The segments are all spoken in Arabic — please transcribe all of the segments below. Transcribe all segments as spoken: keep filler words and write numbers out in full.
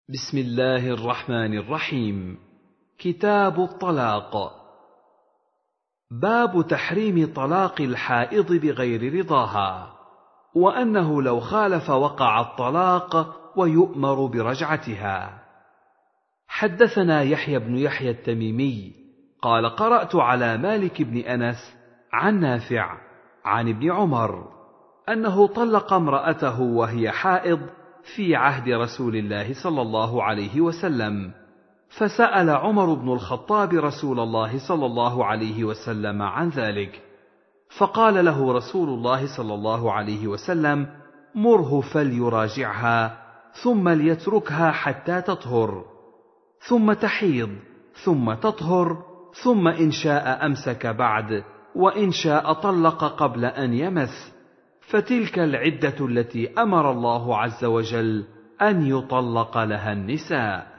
بسم الله الرحمن الرحيم. كتاب الطلاق. باب تحريم طلاق الحائض بغير رضاها، وأنه لو خالف وقع الطلاق ويؤمر برجعتها. حدثنا يحيى بن يحيى التميمي قال قرأت على مالك بن أنس عن نافع عن ابن عمر أنه طلق امرأته وهي حائض في عهد رسول الله صلى الله عليه وسلم، فسأل عمر بن الخطاب رسول الله صلى الله عليه وسلم عن ذلك، فقال له رسول الله صلى الله عليه وسلم: مره فليراجعها ثم ليتركها حتى تطهر، ثم تحيض ثم تطهر، ثم إن شاء أمسك بعد، وإن شاء طلق قبل أن يمس، فتلك العدة التي أمر الله عز وجل أن يطلق لها النساء.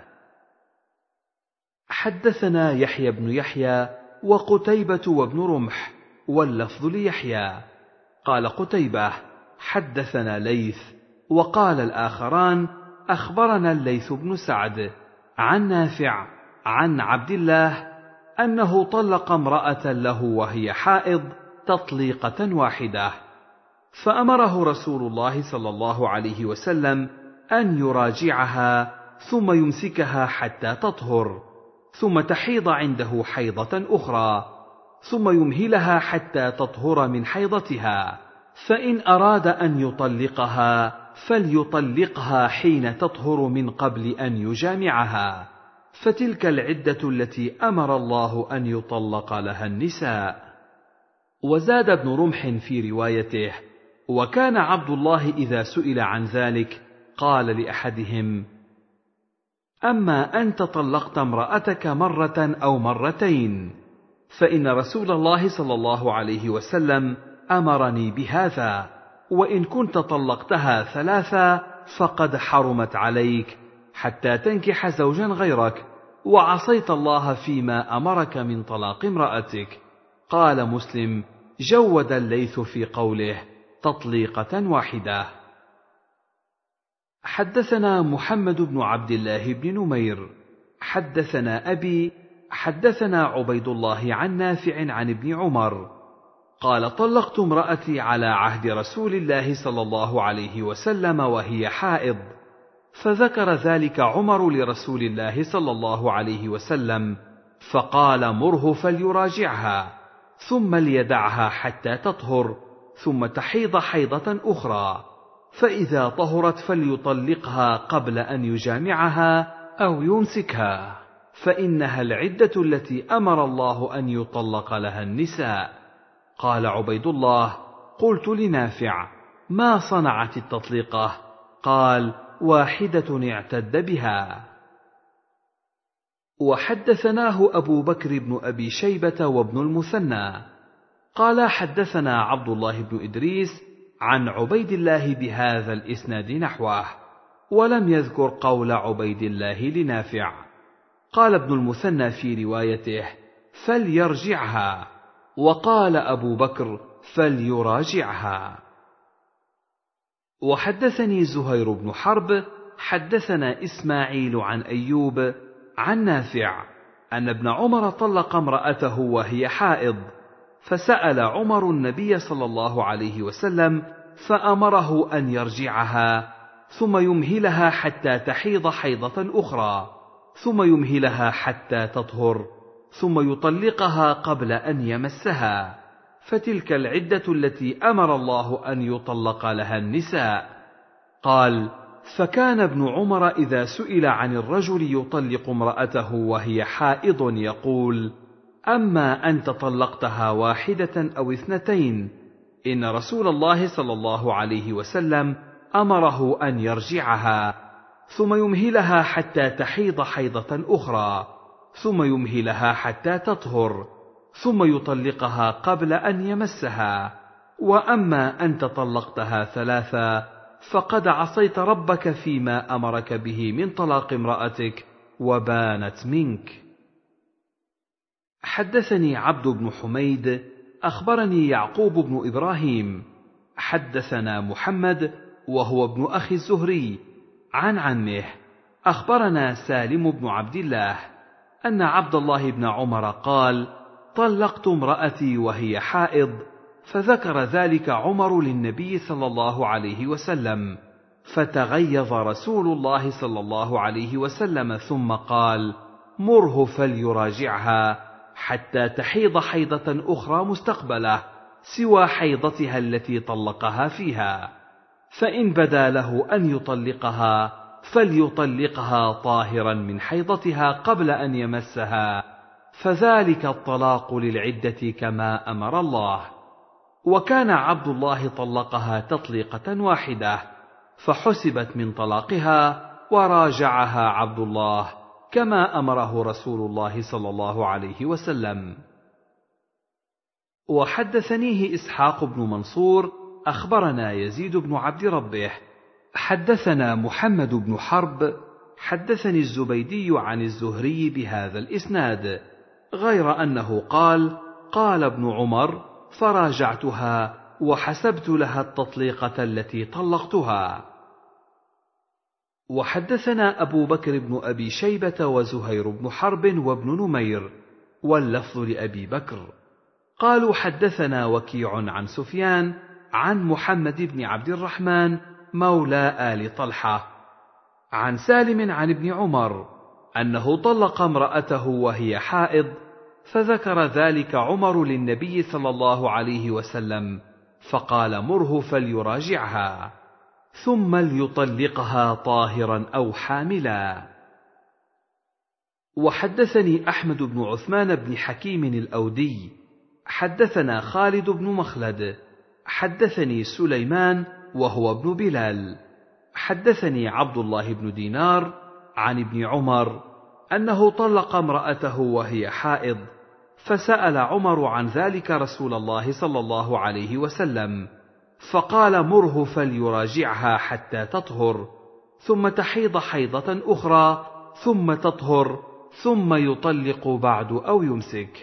حدثنا يحيى بن يحيى وقتيبة وابن رمح، واللفظ ليحيى. قال قتيبة: حدثنا ليث، وقال الآخران: أخبرنا الليث بن سعد عن نافع عن عبد الله أنه طلق امرأة له وهي حائض تطليقة واحدة، فأمره رسول الله صلى الله عليه وسلم أن يراجعها ثم يمسكها حتى تطهر، ثم تحيض عنده حيضة أخرى، ثم يمهلها حتى تطهر من حيضتها، فإن أراد أن يطلقها فليطلقها حين تطهر من قبل أن يجامعها، فتلك العدة التي أمر الله أن يطلق لها النساء. وزاد ابن رمح في روايته: وكان عبد الله إذا سئل عن ذلك قال لأحدهم: أما أنت طلقت امرأتك مرة أو مرتين، فإن رسول الله صلى الله عليه وسلم أمرني بهذا، وإن كنت طلقتها ثلاثا فقد حرمت عليك حتى تنكح زوجا غيرك، وعصيت الله فيما أمرك من طلاق امرأتك. قال مسلم: جود الليث في قوله تطليقة واحدة. حدثنا محمد بن عبد الله بن نمير حدثنا أبي حدثنا عبيد الله عن نافع عن ابن عمر قال: طلقت امرأتي على عهد رسول الله صلى الله عليه وسلم وهي حائض، فذكر ذلك عمر لرسول الله صلى الله عليه وسلم، فقال: مره فليراجعها ثم ليدعها حتى تطهر، ثم تحيض حيضة أخرى، فإذا طهرت فليطلقها قبل أن يجامعها أو يمسكها، فإنها العدة التي أمر الله أن يطلق لها النساء. قال عبيد الله: قلت لنافع: ما صنعت التطليقة؟ قال: واحدة اعتد بها. وحدثناه أبو بكر بن أبي شيبة وابن المثنى قال: حدثنا عبد الله بن إدريس عن عبيد الله بهذا الإسناد نحوه، ولم يذكر قول عبيد الله لنافع. قال ابن المثنى في روايته: فليرجعها، وقال أبو بكر: فليراجعها. وحدثني زهير بن حرب حدثنا إسماعيل عن أيوب عن نافع أن ابن عمر طلق امرأته وهي حائض، فسأل عمر النبي صلى الله عليه وسلم فأمره أن يرجعها ثم يمهلها حتى تحيض حيضة أخرى، ثم يمهلها حتى تطهر، ثم يطلقها قبل أن يمسها، فتلك العدة التي أمر الله أن يطلق لها النساء. قال: فكان ابن عمر إذا سئل عن الرجل يطلق امرأته وهي حائض يقول: أما أنت طلقتها واحدة أو اثنتين، إن رسول الله صلى الله عليه وسلم أمره أن يرجعها ثم يمهلها حتى تحيض حيضة أخرى، ثم يمهلها حتى تطهر، ثم يطلقها قبل أن يمسها. وأما أنت طلقتها ثلاثا فقد عصيت ربك فيما أمرك به من طلاق امرأتك وبانت منك. حدثني عبد بن حميد أخبرني يعقوب بن إبراهيم حدثنا محمد وهو ابن أخي الزهري عن عمه أخبرنا سالم بن عبد الله أن عبد الله بن عمر قال: طلقت امرأتي وهي حائض، فذكر ذلك عمر للنبي صلى الله عليه وسلم، فتغيظ رسول الله صلى الله عليه وسلم ثم قال: مره فليراجعها حتى تحيض حيضة أخرى مستقبله سوى حيضتها التي طلقها فيها، فإن بدا له أن يطلقها فليطلقها طاهرا من حيضتها قبل أن يمسها، فذلك الطلاق للعدة كما أمر الله. وكان عبد الله طلقها تطليقة واحدة، فحسبت من طلاقها وراجعها عبد الله كما أمره رسول الله صلى الله عليه وسلم. وحدثنيه إسحاق بن منصور أخبرنا يزيد بن عبد ربه حدثنا محمد بن حرب حدثني الزبيدي عن الزهري بهذا الإسناد، غير أنه قال: قال ابن عمر: فراجعتها وحسبت لها التطليقة التي طلقتها. وحدثنا أبو بكر بن أبي شيبة وزهير بن حرب وابن نمير، واللفظ لأبي بكر، قالوا: حدثنا وكيع عن سفيان عن محمد بن عبد الرحمن مولى آل طلحة عن سالم عن ابن عمر أنه طلق امرأته وهي حائض، فذكر ذلك عمر للنبي صلى الله عليه وسلم، فقال: مره فليراجعها ثم ليطلقها طاهرا أو حاملا. وحدثني أحمد بن عثمان بن حكيم الأودي حدثنا خالد بن مخلد حدثني سليمان وهو ابن بلال حدثني عبد الله بن دينار عن ابن عمر أنه طلق امرأته وهي حائض، فسأل عمر عن ذلك رسول الله صلى الله عليه وسلم، فقال: مره فليراجعها حتى تطهر، ثم تحيض حيضة أخرى، ثم تطهر، ثم يطلق بعد أو يمسك.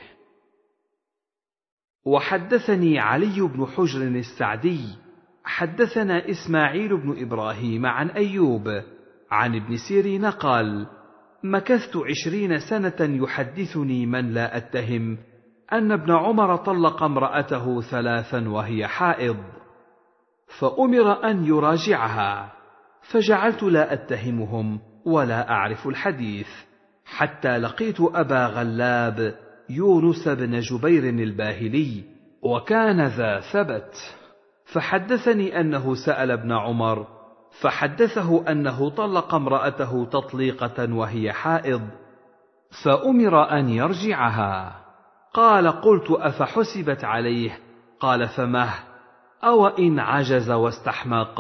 وحدثني علي بن حجر السعدي حدثنا إسماعيل بن إبراهيم عن أيوب عن ابن سيرين قال: مكثت عشرين سنة يحدثني من لا أتهم أن ابن عمر طلق امرأته ثلاثا وهي حائض، فأمر أن يراجعها، فجعلت لا أتهمهم ولا أعرف الحديث، حتى لقيت أبا غلاب يونس بن جبير الباهلي، وكان ذا ثبت، فحدثني أنه سأل ابن عمر، فحدثه أنه طلق امرأته تطليقة وهي حائض، فأمر أن يرجعها. قال: قلت: أفحسبت عليه؟ قال: فمه؟ أو إن عجز واستحماق.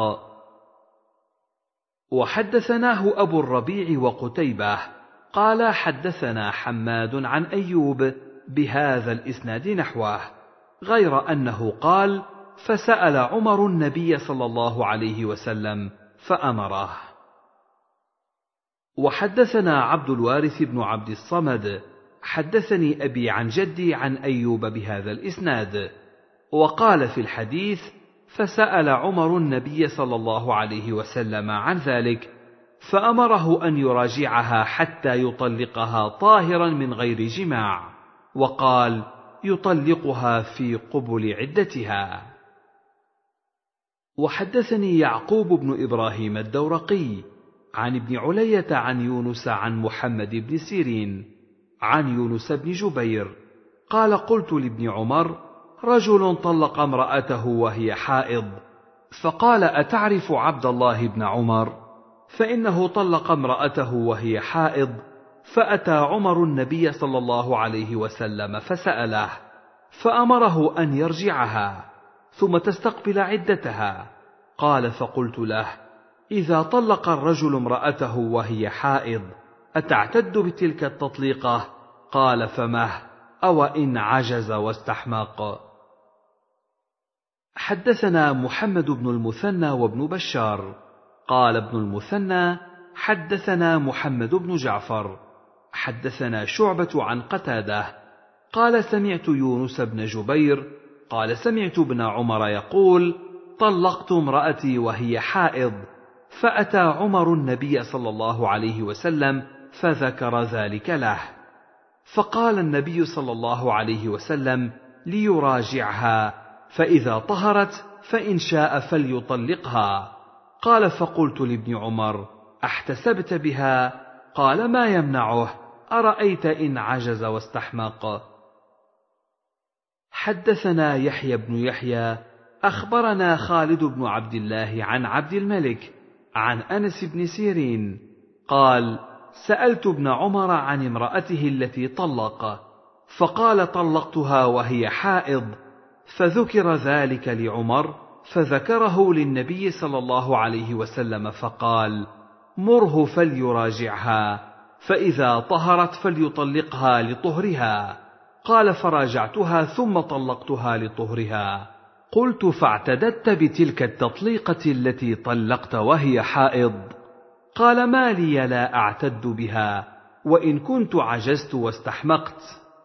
وحدثناه أبو الربيع وقتيبة قال: حدثنا حماد عن أيوب بهذا الإسناد نحوه، غير أنه قال: فسأل عمر النبي صلى الله عليه وسلم فأمره. وحدثنا عبد الوارث بن عبد الصمد حدثني أبي عن جدي عن أيوب بهذا الإسناد، وقال في الحديث: فسأل عمر النبي صلى الله عليه وسلم عن ذلك، فأمره أن يراجعها حتى يطلقها طاهرا من غير جماع، وقال: يطلقها في قبل عدتها. وحدثني يعقوب بن إبراهيم الدورقي عن ابن علية عن يونس عن محمد بن سيرين عن يونس بن جبير قال: قلت لابن عمر: رجل طلق امرأته وهي حائض، فقال: أتعرف عبد الله بن عمر؟ فإنه طلق امرأته وهي حائض، فأتى عمر النبي صلى الله عليه وسلم فسأله، فأمره أن يرجعها ثم تستقبل عدتها. قال: فقلت له: إذا طلق الرجل امرأته وهي حائض أتعتد بتلك التطليقة؟ قال: فمه؟ أو إن عجز واستحماق. حدثنا محمد بن المثنى وابن بشار قال ابن المثنى: حدثنا محمد بن جعفر حدثنا شعبة عن قتادة قال: سمعت يونس بن جبير قال: سمعت ابن عمر يقول: طلقت امرأتي وهي حائض، فأتى عمر النبي صلى الله عليه وسلم فذكر ذلك له، فقال النبي صلى الله عليه وسلم ليراجعها، فإذا طهرت فإن شاء فليطلقها. قال: فقلت لابن عمر: احتسبت بها؟ قال: ما يمنعه، أرأيت إن عجز واستحمق. حدثنا يحيى بن يحيى أخبرنا خالد بن عبد الله عن عبد الملك عن أنس بن سيرين قال: سألت ابن عمر عن امرأته التي طلق، فقال: طلقتها وهي حائض، فذكر ذلك لعمر، فذكره للنبي صلى الله عليه وسلم فقال: مره فليراجعها، فإذا طهرت فليطلقها لطهرها. قال: فراجعتها ثم طلقتها لطهرها. قلت: فاعتددت بتلك التطليقة التي طلقت وهي حائض؟ قال: ما لي لا أعتد بها، وإن كنت عجزت واستحمقت.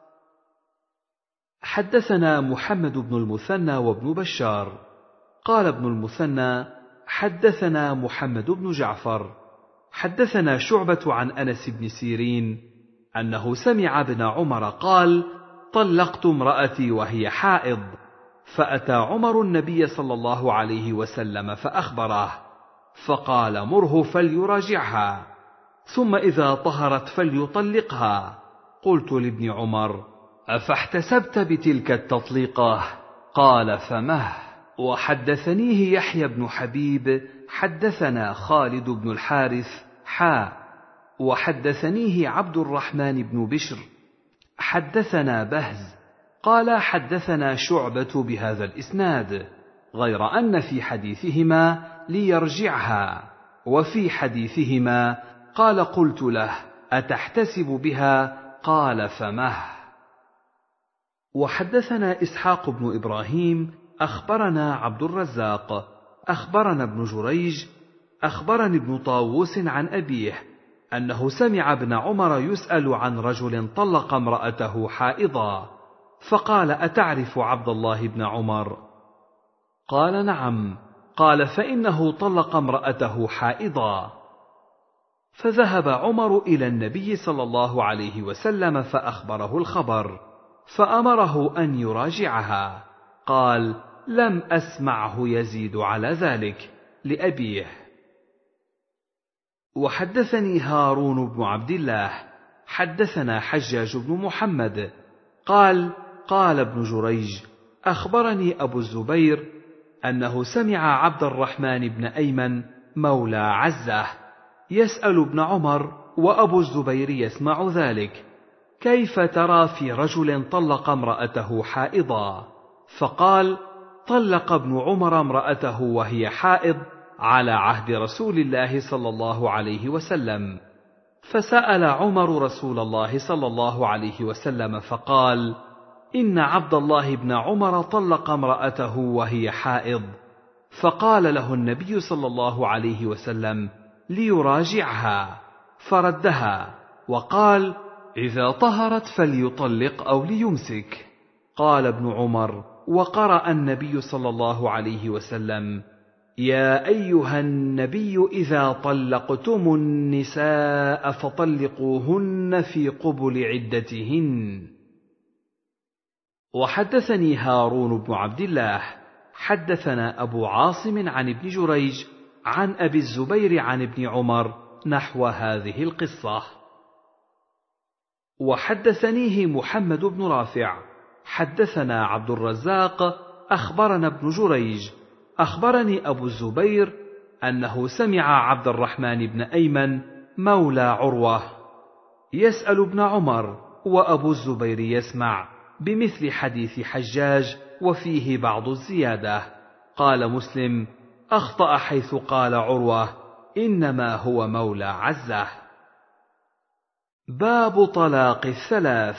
حدثنا محمد بن المثنى وابن بشار قال ابن المثنى: حدثنا محمد بن جعفر حدثنا شعبة عن أنس بن سيرين أنه سمع ابن عمر قال: طلقت امرأتي وهي حائض، فأتى عمر النبي صلى الله عليه وسلم فأخبره، فقال: مره فليراجعها، ثم إذا طهرت فليطلقها. قلت لابن عمر: أفاحتسبت بتلك التطليقة؟ قال: فمه. وحدثنيه يحيى بن حبيب حدثنا خالد بن الحارث حا وحدثنيه عبد الرحمن بن بشر حدثنا بهز قال: حدثنا شعبة بهذا الإسناد، غير أن في حديثهما ليرجعها، وفي حديثهما قال: قلت له: أتحتسب بها؟ قال: فمه. وحدثنا إسحاق بن إبراهيم أخبرنا عبد الرزاق أخبرنا ابن جريج أخبرني ابن طاووس عن أبيه أنه سمع ابن عمر يسأل عن رجل طلق امرأته حائضا، فقال: أتعرف عبد الله بن عمر؟ قال: نعم. قال: فإنه طلق امرأته حائضا. فذهب عمر إلى النبي صلى الله عليه وسلم فأخبره الخبر، فأمره أن يراجعها. قال: لم أسمعه يزيد على ذلك لأبيه. وحدثني هارون بن عبد الله حدثنا حجاج بن محمد قال: قال ابن جريج: أخبرني أبو الزبير أنه سمع عبد الرحمن بن أيمن مولى عزة يسأل ابن عمر وأبو الزبير يسمع ذلك: كيف ترى في رجل طلق امرأته حائضا؟ فقال: طلق ابن عمر امرأته وهي حائض على عهد رسول الله صلى الله عليه وسلم. فسأل عمر رسول الله صلى الله عليه وسلم فقال: إن عبد الله بن عمر طلق امرأته وهي حائض. فقال له النبي صلى الله عليه وسلم: ليراجعها، فردها وقال: إذا طهرت فليطلق أو ليمسك. قال ابن عمر: وقرأ النبي صلى الله عليه وسلم: يا أيها النبي إذا طلقتم النساء فطلقوهن في قبل عدتهن. وحدثني هارون بن عبد الله حدثنا أبو عاصم عن ابن جريج عن أبي الزبير عن ابن عمر نحو هذه القصة. وحدثنيه محمد بن رافع حدثنا عبد الرزاق أخبرنا ابن جريج أخبرني أبو الزبير أنه سمع عبد الرحمن بن أيمن مولى عروة يسأل ابن عمر وأبو الزبير يسمع بمثل حديث حجاج وفيه بعض الزيادة. قال مسلم: أخطأ حيث قال عروة إنما هو مولى عزة. باب طلاق الثلاث.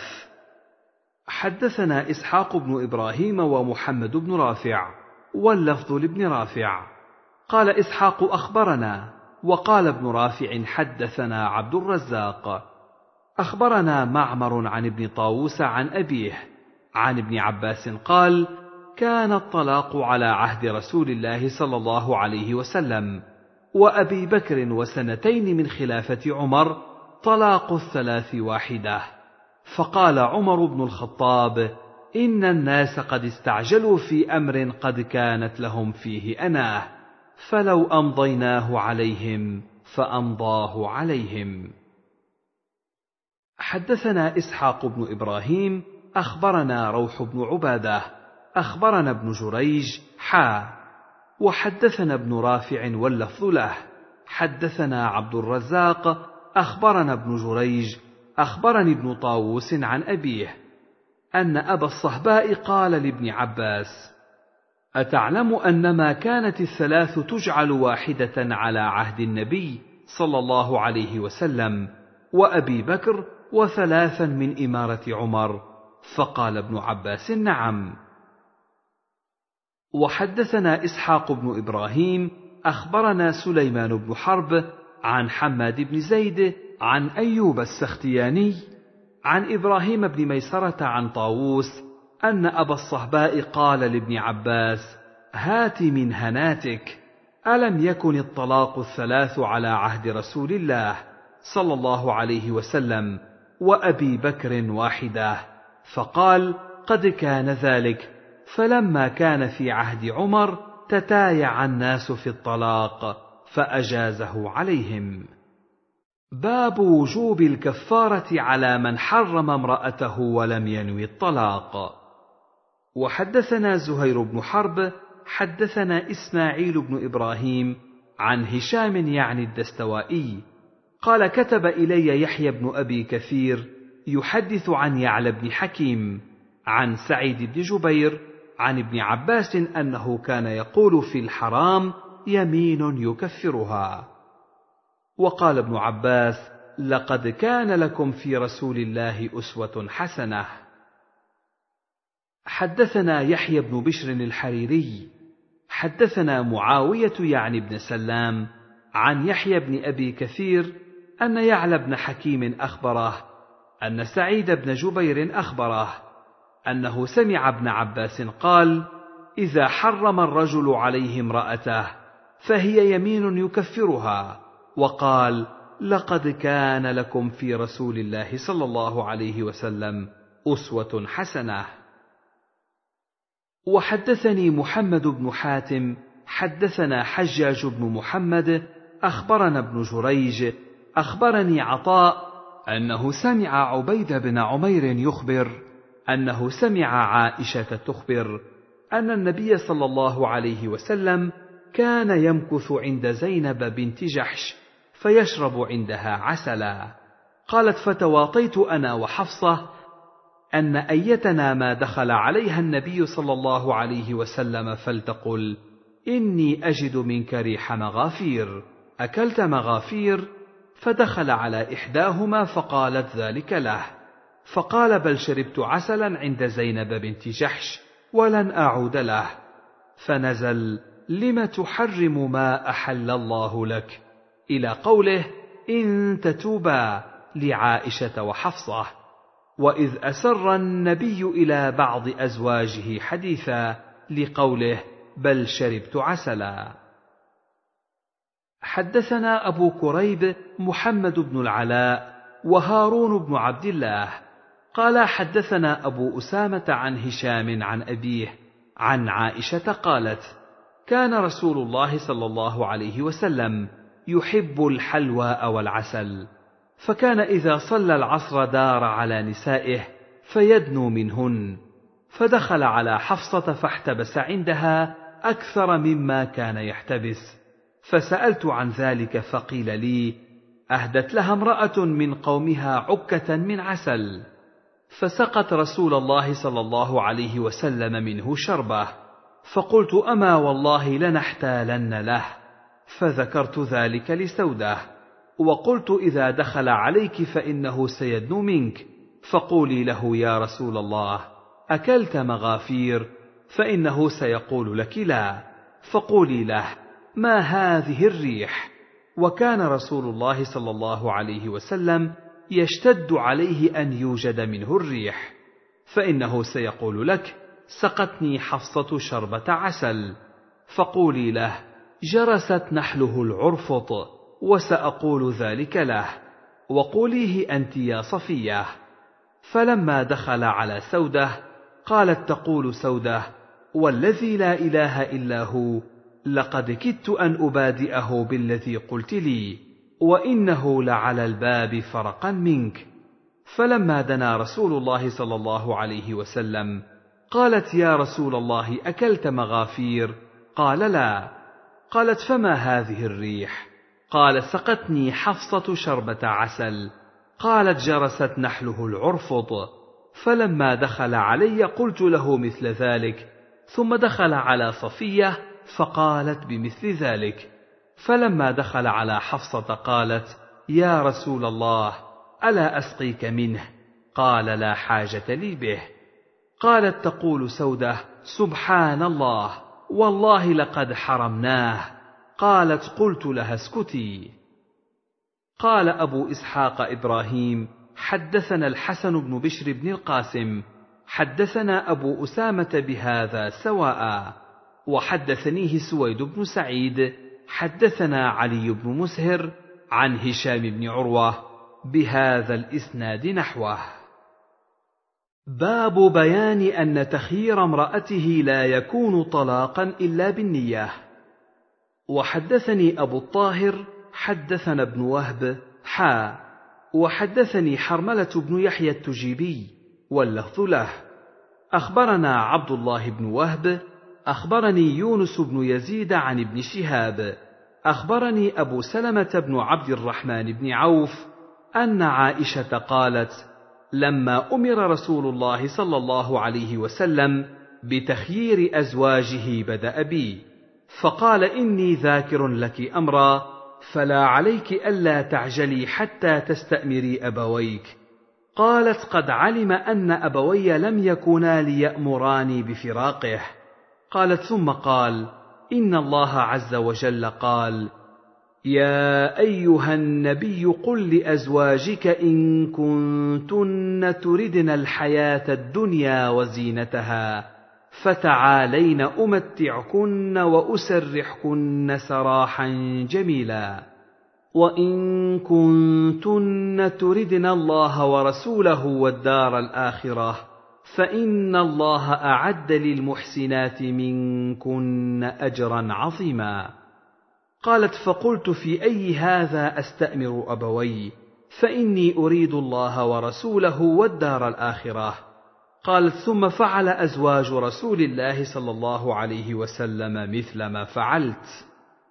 حدثنا إسحاق بن إبراهيم ومحمد بن رافع واللفظ لابن رافع قال إسحاق: أخبرنا. وقال ابن رافع: حدثنا عبد الرزاق أخبرنا معمر عن ابن طاووس عن أبيه عن ابن عباس قال: كان الطلاق على عهد رسول الله صلى الله عليه وسلم، وأبي بكر وسنتين من خلافة عمر طلاق الثلاث واحدة. فقال عمر بن الخطاب: إن الناس قد استعجلوا في أمر قد كانت لهم فيه أناه، فلو أمضيناه عليهم فأمضاه عليهم. حدثنا إسحاق بن إبراهيم أخبرنا روح بن عبادة أخبرنا ابن جريج حا وحدثنا ابن رافع واللفظ له حدثنا عبد الرزاق أخبرنا ابن جريج أخبرني ابن طاووس عن أبيه أن أبا الصهباء قال لابن عباس: أتعلم أنما كانت الثلاث تجعل واحدة على عهد النبي صلى الله عليه وسلم وأبي بكر وثلاثا من إمارة عمر؟ فقال ابن عباس: نعم. وحدثنا إسحاق بن إبراهيم أخبرنا سليمان بن حرب عن حماد بن زيد عن أيوب السختياني عن إبراهيم بن ميسرة عن طاووس أن أبا الصهباء قال لابن عباس: هات من هناتك، ألم يكن الطلاق الثلاث على عهد رسول الله صلى الله عليه وسلم وأبي بكر واحدة؟ فقال: قد كان ذلك، فلما كان في عهد عمر تتايع الناس في الطلاق فأجازه عليهم. باب وجوب الكفارة على من حرم امرأته ولم ينوي الطلاق. وحدثنا زهير بن حرب حدثنا إسماعيل بن إبراهيم عن هشام يعني الدستوائي قال: كتب إلي يحيى بن أبي كثير يحدث عن يعلى بن حكيم عن سعيد بن جبير عن ابن عباس أنه كان يقول في الحرام: يمين يكفرها. وقال ابن عباس: لقد كان لكم في رسول الله أسوة حسنة. حدثنا يحيى بن بشر الحريري حدثنا معاوية يعني بن سلام عن يحيى بن أبي كثير أن يعلى بن حكيم أخبره أن سعيد بن جبير أخبره أنه سمع ابن عباس قال: إذا حرم الرجل عليه امرأته فهي يمين يكفرها. وقال: لقد كان لكم في رسول الله صلى الله عليه وسلم أسوة حسنة. وحدثني محمد بن حاتم حدثنا حجاج بن محمد أخبرنا ابن جريج أخبرني عطاء أنه سمع عبيد بن عمير يخبر أنه سمع عائشة تخبر أن النبي صلى الله عليه وسلم كان يمكث عند زينب بنت جحش فيشرب عندها عسلا. قالت: فتواطيت أنا وحفصة أن أيتنا ما دخل عليها النبي صلى الله عليه وسلم فلتقل: إني أجد منك ريح مغافير، أكلت مغافير؟ فدخل على إحداهما فقالت ذلك له، فقال: بل شربت عسلا عند زينب بنت جحش ولن أعود له. فنزل: لم تحرم ما أحل الله لك، إلى قوله: إن تتوبا، لعائشة وحفصة. وإذ أسر النبي إلى بعض أزواجه حديثا، لقوله: بل شربت عسلا. حدثنا أبو كريب محمد بن العلاء وهارون بن عبد الله قال: حدثنا أبو أسامة عن هشام عن أبيه عن عائشة قالت: كان رسول الله صلى الله عليه وسلم يحب الحلوى والعسل، فكان إذا صلى العصر دار على نسائه فيدنو منهن، فدخل على حفصة فاحتبس عندها أكثر مما كان يحتبس، فسألت عن ذلك فقيل لي: أهدت لها امرأة من قومها عكة من عسل، فسقت رسول الله صلى الله عليه وسلم منه شربة، فقلت: أما والله لنحتالن له، فذكرت ذلك لسودة، وقلت: إذا دخل عليك فإنه سيدنو منك، فقولي له: يا رسول الله، أكلت مغافير؟ فإنه سيقول لك لا، فقولي له: ما هذه الريح؟ وكان رسول الله صلى الله عليه وسلم يشتد عليه أن يوجد منه الريح، فإنه سيقول لك: سقتني حفصة شربة عسل، فقولي له: جرست نحله العرفط، وسأقول ذلك له، وقوليه أنت يا صفية. فلما دخل على سودة قالت تقول سودة: والذي لا إله إلا هو، لقد كدت أن أبادئه بالذي قلت لي، وإنه لعلى الباب فرقا منك. فلما دنا رسول الله صلى الله عليه وسلم قالت: يا رسول الله، أكلت مغافير؟ قال: لا. قالت: فما هذه الريح؟ قال: سقتني حفصة شربة عسل. قالت: جرست نحله العرفط. فلما دخل علي قلت له مثل ذلك، ثم دخل على صفية فقالت بمثل ذلك. فلما دخل على حفصة قالت: يا رسول الله، ألا أسقيك منه؟ قال: لا حاجة لي به. قالت تقول سودة: سبحان الله، والله لقد حرمناه. قالت: قلت لها اسكتي. قال أبو إسحاق إبراهيم: حدثنا الحسن بن بشر بن القاسم حدثنا أبو أسامة بهذا سواء، وحدثنيه سويد بن سعيد حدثنا علي بن مسهر عن هشام بن عروة بهذا الإسناد نحوه. باب بيان أن تخيير امرأته لا يكون طلاقا إلا بالنية. وحدثني أبو الطاهر حدثنا ابن وهب حا وحدثني حرملة بن يحيى التجيبي واللفظ له. أخبرنا عبد الله بن وهب أخبرني يونس بن يزيد عن ابن شهاب أخبرني أبو سلمة بن عبد الرحمن بن عوف أن عائشة قالت: لما أمر رسول الله صلى الله عليه وسلم بتخيير أزواجه بدأ بي، فقال: إني ذاكر لك أمرا، فلا عليك ألا تعجلي حتى تستأمري أبويك. قالت: قد علم أن أبوي لم يكونا ليأمراني بفراقه. قالت: ثم قال: إن الله عز وجل قال: يا أيها النبي قل لأزواجك إن كنتن تردن الحياة الدنيا وزينتها فتعالين أمتعكن وأسرحكن سراحا جميلا، وإن كنتن تردن الله ورسوله والدار الآخرة فإن الله أعد للمحسنات منكن أجرا عظيما. قالت: فقلت: في أي هذا أستأمر أبوي؟ فإني أريد الله ورسوله والدار الآخرة. قالت: ثم فعل أزواج رسول الله صلى الله عليه وسلم مثل ما فعلت.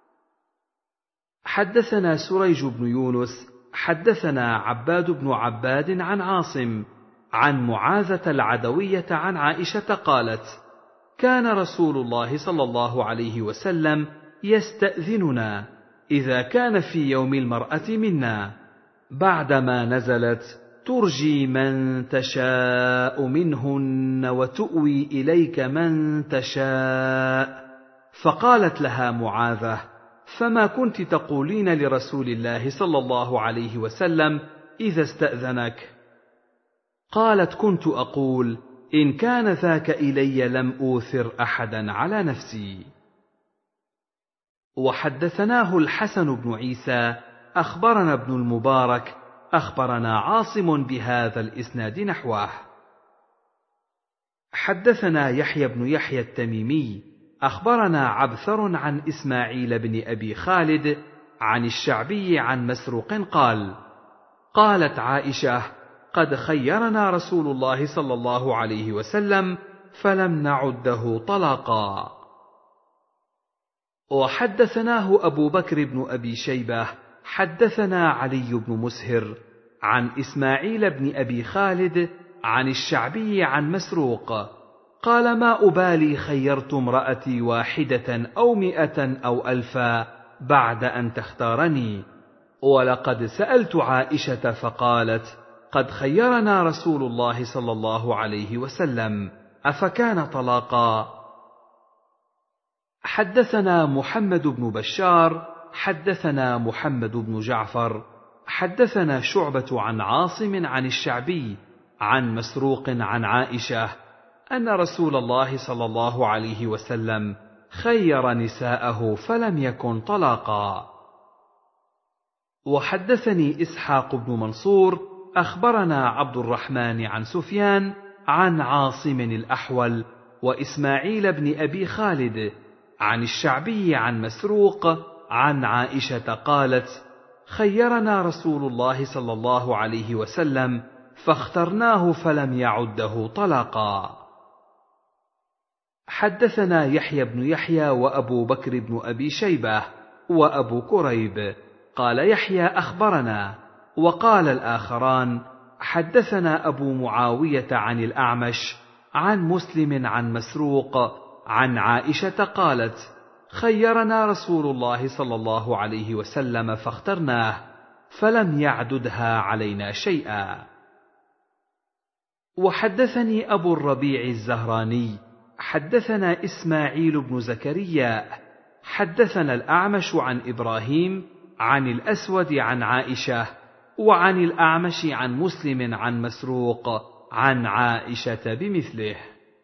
حدثنا سريج بن يونس حدثنا عباد بن عباد عن عاصم عن معاذة العدوية عن عائشة قالت: كان رسول الله صلى الله عليه وسلم يستأذننا إذا كان في يوم المرأة منا، بعدما نزلت: ترجي من تشاء منهن وتؤوي إليك من تشاء. فقالت لها معاذة: فما كنت تقولين لرسول الله صلى الله عليه وسلم إذا استأذنك؟ قالت: كنت أقول: إن كان ذاك إلي لم أوثر أحدا على نفسي. وحدثناه الحسن بن عيسى أخبرنا ابن المبارك أخبرنا عاصم بهذا الإسناد نحوه. حدثنا يحيى بن يحيى التميمي أخبرنا عبثر عن إسماعيل بن أبي خالد عن الشعبي عن مسروق قال: قالت عائشة: قد خيرنا رسول الله صلى الله عليه وسلم فلم نعده طلاقا. وحدثناه أبو بكر بن أبي شيبة حدثنا علي بن مسهر عن إسماعيل بن أبي خالد عن الشعبي عن مسروق قال: ما أبالي خيرت امرأتي واحدة أو مئة أو ألفا بعد أن تختارني. ولقد سألت عائشة فقالت: قد خيرنا رسول الله صلى الله عليه وسلم، أفكان طلاقا؟ حدثنا محمد بن بشار حدثنا محمد بن جعفر حدثنا شعبة عن عاصم عن الشعبي عن مسروق عن عائشة أن رسول الله صلى الله عليه وسلم خير نساءه فلم يكن طلاقا. وحدثني إسحاق بن منصور أخبرنا عبد الرحمن عن سفيان عن عاصم الأحول وإسماعيل بن أبي خالد عن الشعبي عن مسروق عن عائشة قالت: خيرنا رسول الله صلى الله عليه وسلم فاخترناه فلم يعده طلاقا. حدثنا يحيى بن يحيى وأبو بكر بن أبي شيبة وأبو كريب قال يحيى أخبرنا، وقال الآخران حدثنا أبو معاوية عن الأعمش عن مسلم عن مسروق عن عائشة قالت: خيرنا رسول الله صلى الله عليه وسلم فاخترناه فلم يعددها علينا شيئا. وحدثني أبو الربيع الزهراني حدثنا إسماعيل بن زكريا حدثنا الأعمش عن إبراهيم عن الأسود عن عائشة وعن الأعمش عن مسلم عن مسروق عن عائشة بمثله.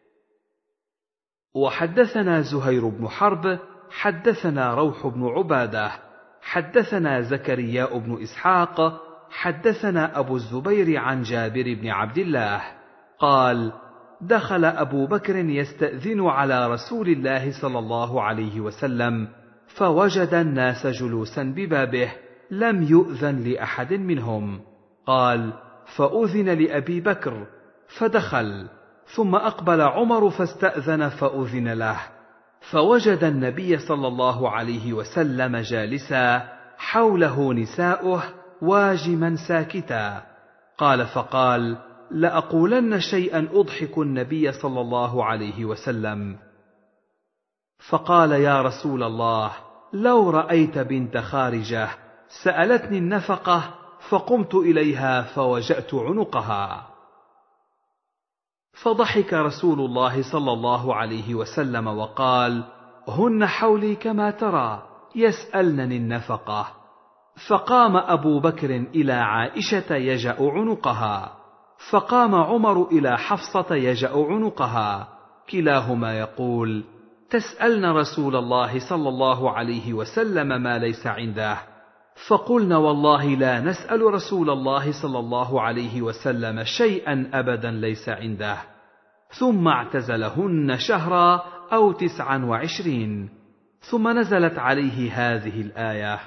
وحدثنا زهير بن حرب حدثنا روح بن عبادة حدثنا زكرياء بن إسحاق حدثنا أبو الزبير عن جابر بن عبد الله قال: دخل أبو بكر يستأذن على رسول الله صلى الله عليه وسلم فوجد الناس جلوسا ببابه لم يؤذن لأحد منهم. قال: فأذن لأبي بكر فدخل، ثم أقبل عمر فاستأذن فأذن له، فوجد النبي صلى الله عليه وسلم جالسا حوله نساؤه واجما ساكتا. قال: فقال: لأقولن شيئا أضحك النبي صلى الله عليه وسلم. فقال: يا رسول الله، لو رأيت بنت خارجة سألتني النفقة فقمت إليها فوجأت عنقها. فضحك رسول الله صلى الله عليه وسلم وقال: هن حولي كما ترى يسألنني النفقة. فقام أبو بكر إلى عائشة يجأ عنقها، فقام عمر إلى حفصة يجأ عنقها، كلاهما يقول: تسألن رسول الله صلى الله عليه وسلم ما ليس عنده. فقلنا: والله لا نسأل رسول الله صلى الله عليه وسلم شيئا أبدا ليس عنده. ثم اعتزلهن شهرا أو تسعا وعشرين، ثم نزلت عليه هذه الآية: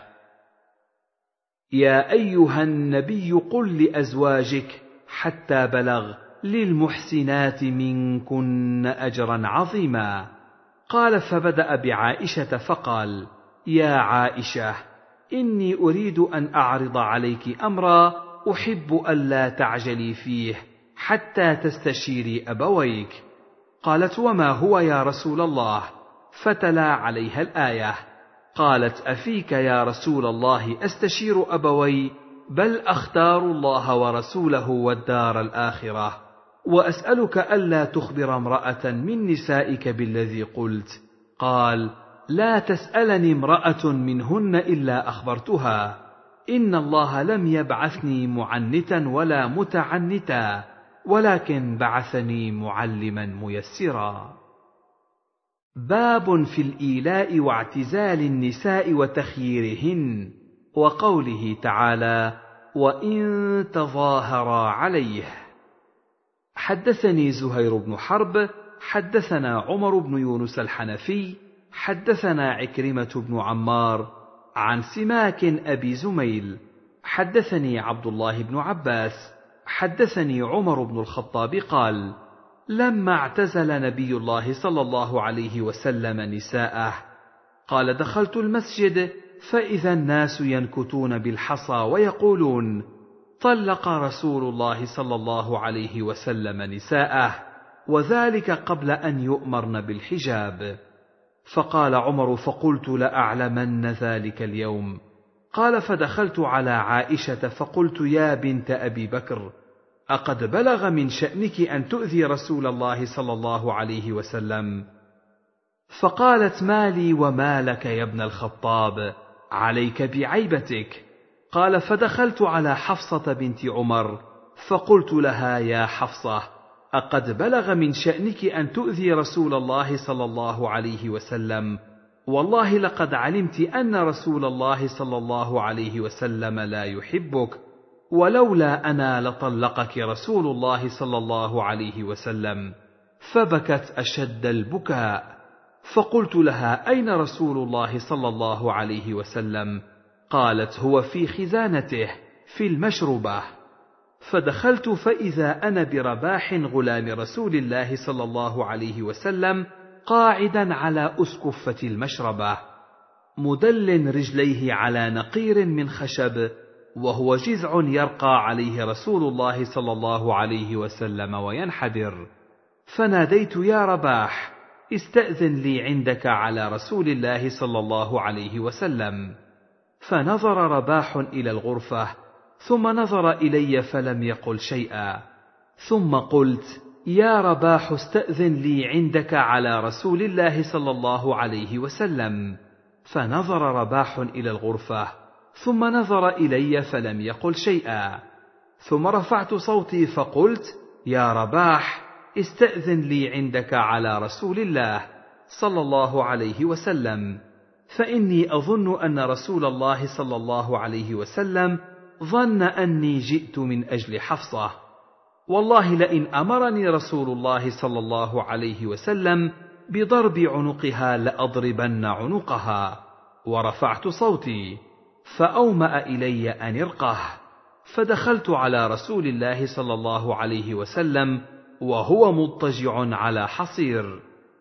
يا أيها النبي قل لأزواجك حتى بلغ للمحسنات منكن أجرا عظيما. قال: فبدأ بعائشة فقال: يا عائشة، إني أريد أن أعرض عليك أمرا أحب ألا تعجلي فيه حتى تستشيري أبويك. قالت: وما هو يا رسول الله؟ فتلا عليها الآية. قالت: أفيك يا رسول الله أستشير أبوي؟ بل أختار الله ورسوله والدار الآخرة، وأسألك ألا تخبر امرأة من نسائك بالذي قلت. قال: لا تسألني امرأة منهن إلا أخبرتها. إن الله لم يبعثني معنتا ولا متعنتا، ولكن بعثني معلما ميسرا. باب في الإيلاء واعتزال النساء وتخييرهن، وقوله تعالى: وإن تظاهرا عليه. حدثني زهير بن حرب حدثنا عمر بن يونس الحنفي حدثنا عكرمة بن عمار عن سماك أبي زميل حدثني عبد الله بن عباس حدثني عمر بن الخطاب قال: لما اعتزل نبي الله صلى الله عليه وسلم نساءه، قال: دخلت المسجد فإذا الناس ينكتون بالحصى ويقولون: طلق رسول الله صلى الله عليه وسلم نساءه، وذلك قبل أن يؤمرن بالحجاب. فقال عمر: فقلت: لأعلمن ذلك اليوم. قال: فدخلت على عائشة فقلت: يا بنت أبي بكر، أقد بلغ من شأنك أن تؤذي رسول الله صلى الله عليه وسلم؟ فقالت: ما لي وما لك يا ابن الخطاب، عليك بعيبتك. قال: فدخلت على حفصة بنت عمر فقلت لها: يا حفصة، أقد بلغ من شأنك أن تؤذي رسول الله صلى الله عليه وسلم؟ والله لقد علمت أن رسول الله صلى الله عليه وسلم لا يحبك، ولولا أنا لطلقك رسول الله صلى الله عليه وسلم. فبكت أشد البكاء. فقلت لها: أين رسول الله صلى الله عليه وسلم؟ قالت: هو في خزانته في المشربة. فدخلت فإذا أنا برباح غلام رسول الله صلى الله عليه وسلم قاعدا على أسكفة المشربة، مدل رجليه على نقير من خشب، وهو جذع يرقى عليه رسول الله صلى الله عليه وسلم وينحدر. فناديت: يا رباح، استأذن لي عندك على رسول الله صلى الله عليه وسلم. فنظر رباح إلى الغرفة، ثم نظر إلي فلم يقل شيئا. ثم قلت: يا رباح، استأذن لي عندك على رسول الله صلى الله عليه وسلم. فنظر رباح إلى الغرفة، ثم نظر إلي فلم يقل شيئا. ثم رفعت صوتي فقلت: يا رباح، استأذن لي عندك على رسول الله صلى الله عليه وسلم، فإني أظن أن رسول الله صلى الله عليه وسلم ظن أني جئت من أجل حفصة. والله لئن أمرني رسول الله صلى الله عليه وسلم بضرب عنقها لأضربن عنقها. ورفعت صوتي، فأومأ إلي أن ارقه. فدخلت على رسول الله صلى الله عليه وسلم وهو مضطجع على حصير،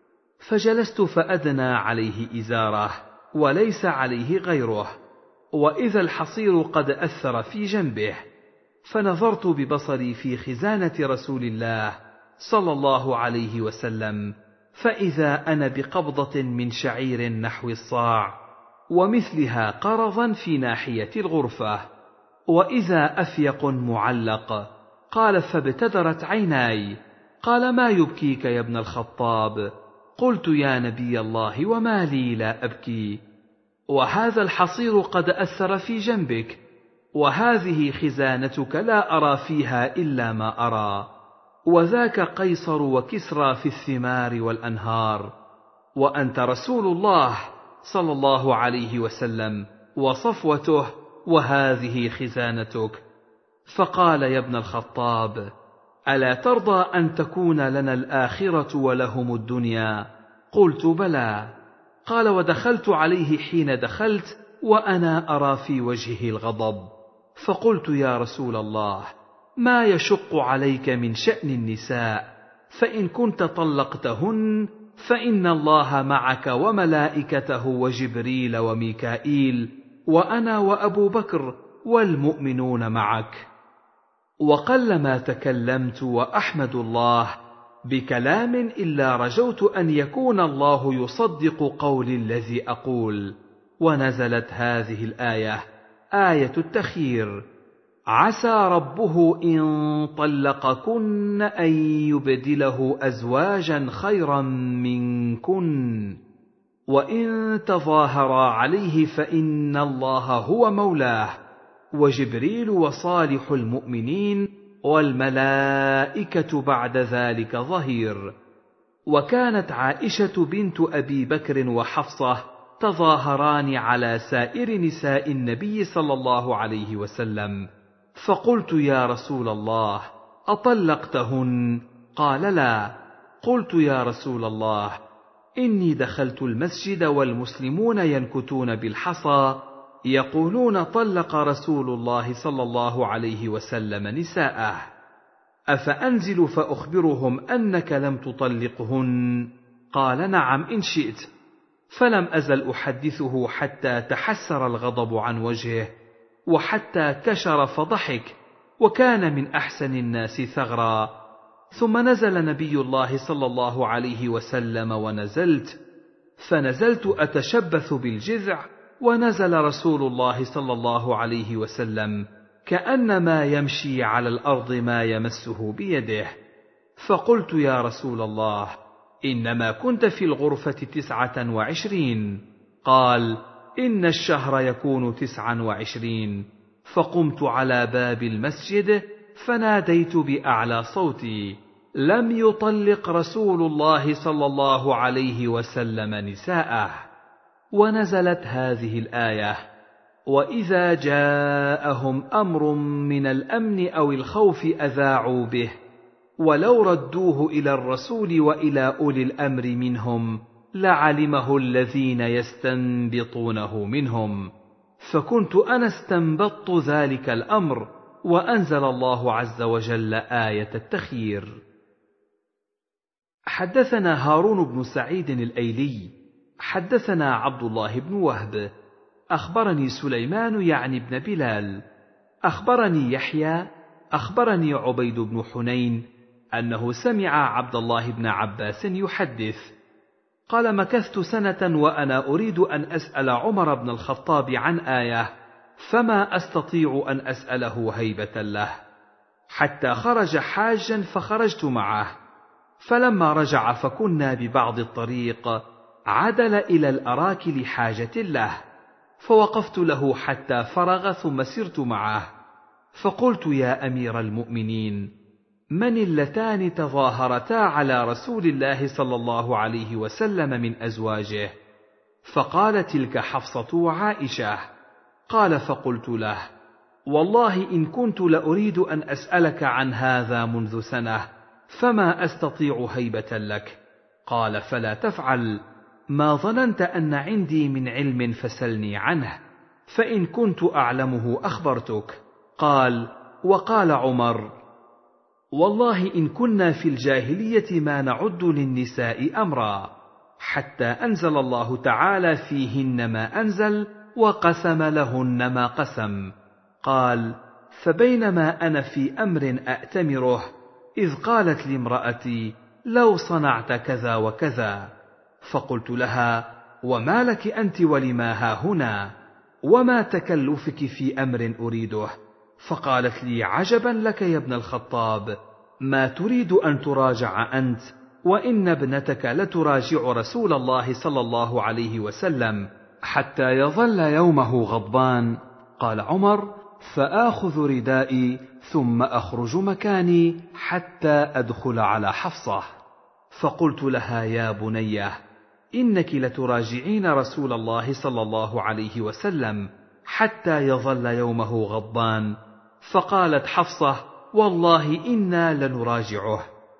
فجلست فأدنى عليه إزاره وليس عليه غيره، وإذا الحصير قد أثر في جنبه. فنظرت ببصري في خزانة رسول الله صلى الله عليه وسلم، فإذا أنا بقبضة من شعير نحو الصاع، ومثلها قرضا في ناحية الغرفة، وإذا أفيق معلق. قال: فابتدرت عيناي. قال: ما يبكيك يا ابن الخطاب؟ قلت: يا نبي الله، وما لي لا أبكي؟ وهذا الحصير قد أثر في جنبك، وهذه خزانتك لا أرى فيها إلا ما أرى، وذاك قيصر وكسرى في الثمار والأنهار، وأنت رسول الله صلى الله عليه وسلم وصفوته، وهذه خزانتك. فقال: يا ابن الخطاب، ألا ترضى أن تكون لنا الآخرة ولهم الدنيا؟ قلت: بلى. قال: ودخلت عليه حين دخلت وأنا أرى في وجهه الغضب، فقلت: يا رسول الله، ما يشق عليك من شأن النساء؟ فإن كنت طلقتهن فإن الله معك وملائكته وجبريل وميكائيل وأنا وأبو بكر والمؤمنون معك. وقلما تكلمت وأحمد الله بكلام إلا رجوت أن يكون الله يصدق قولي الذي أقول. ونزلت هذه الآية، آية التخيير: عسى ربه إن طلقكن أن يبدله أزواجا خيرا منكن، وإن تظاهرا عليه فإن الله هو مولاه، وجبريل وصالح المؤمنين والملائكة بعد ذلك ظهير. وكانت عائشة بنت أبي بكر وحفصة تظاهران على سائر نساء النبي صلى الله عليه وسلم. فقلت: يا رسول الله، أطلقتهن؟ قال: لا. قلت: يا رسول الله، إني دخلت المسجد والمسلمون ينكتون بالحصى يقولون: طلق رسول الله صلى الله عليه وسلم نساءه، أفأنزل فأخبرهم أنك لم تطلقهن؟ قال: نعم إن شئت. فلم أزل أحدثه حتى تحسر الغضب عن وجهه، وحتى كشر فضحك، وكان من أحسن الناس ثغرا. ثم نزل نبي الله صلى الله عليه وسلم ونزلت، فنزلت أتشبث بالجذع، ونزل رسول الله صلى الله عليه وسلم كأنما يمشي على الأرض ما يمسه بيده. فقلت: يا رسول الله، إنما كنت في الغرفة تسعة وعشرين. قال: إن الشهر يكون تسعا وعشرين. فقمت على باب المسجد فناديت بأعلى صوتي: لم يطلق رسول الله صلى الله عليه وسلم نساءه. ونزلت هذه الآية: وإذا جاءهم أمر من الأمن أو الخوف أذاعوا به ولو ردوه إلى الرسول وإلى أولي الأمر منهم لعلمه الذين يستنبطونه منهم. فكنت أنا استنبطت ذلك الأمر، وأنزل الله عز وجل آية التخيير. حدثنا هارون بن سعيد الأيلي حدثنا عبد الله بن وهب أخبرني سليمان يعني بن بلال أخبرني يحيى أخبرني عبيد بن حنين أنه سمع عبد الله بن عباس يحدث قال: مكثت سنة وأنا أريد أن أسأل عمر بن الخطاب عن آية، فما أستطيع أن أسأله هيبة له، حتى خرج حاجا فخرجت معه، فلما رجع فكنا ببعض الطريق عدل إلى الأراك لحاجة له، فوقفت له حتى فرغ ثم سرت معه، فقلت: يا أمير المؤمنين، من اللتان تظاهرتا على رسول الله صلى الله عليه وسلم من أزواجه؟ فقال: تلك حفصة وعائشة. قال: فقلت له: والله إن كنت لأريد أن أسألك عن هذا منذ سنة، فما أستطيع هيبة لك. قال: فلا تفعل، ما ظننت أن عندي من علم فسلني عنه، فإن كنت أعلمه أخبرتك. قال: وقال عمر: والله إن كنا في الجاهلية ما نعد للنساء أمرا، حتى أنزل الله تعالى فيهن ما أنزل وقسم لهن ما قسم. قال: فبينما أنا في أمر أأتمره إذ قالت لامرأتي: لو صنعت كذا وكذا. فقلت لها: وما لك أنت ولما هاهنا، وما تكلفك في أمر أريده؟ فقالت لي: عجبا لك يا ابن الخطاب، ما تريد أن تراجع أنت، وإن ابنتك لتراجع رسول الله صلى الله عليه وسلم حتى يظل يومه غضبان. قال عمر: فآخذ ردائي ثم أخرج مكاني حتى أدخل على حفصة. فقلت لها: يا بنيه، إنك لتراجعين رسول الله صلى الله عليه وسلم حتى يظل يومه غضبان. فقالت حفصة: والله إنا لنراجعه.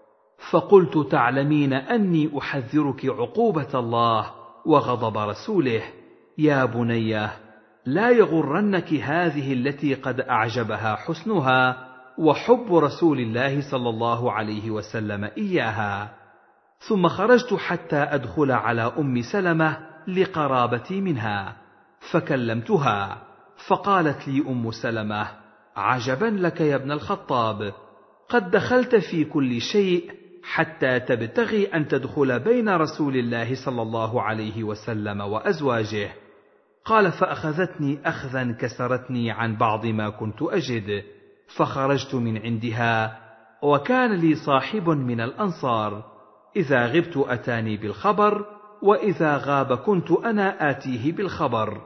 فقلت: تعلمين أني أحذرك عقوبة الله وغضب رسوله. يا بنيه، لا يغرنك هذه التي قد أعجبها حسنها وحب رسول الله صلى الله عليه وسلم إياها. ثم خرجت حتى أدخل على أم سلمة لقرابتي منها، فكلمتها، فقالت لي أم سلمة: عجبا لك يا ابن الخطاب، قد دخلت في كل شيء حتى تبتغي أن تدخل بين رسول الله صلى الله عليه وسلم وأزواجه. قال: فأخذتني أخذا كسرتني عن بعض ما كنت أجد، فخرجت من عندها، وكان لي صاحب من الأنصار، إذا غبت أتاني بالخبر، وإذا غاب كنت أنا آتيه بالخبر.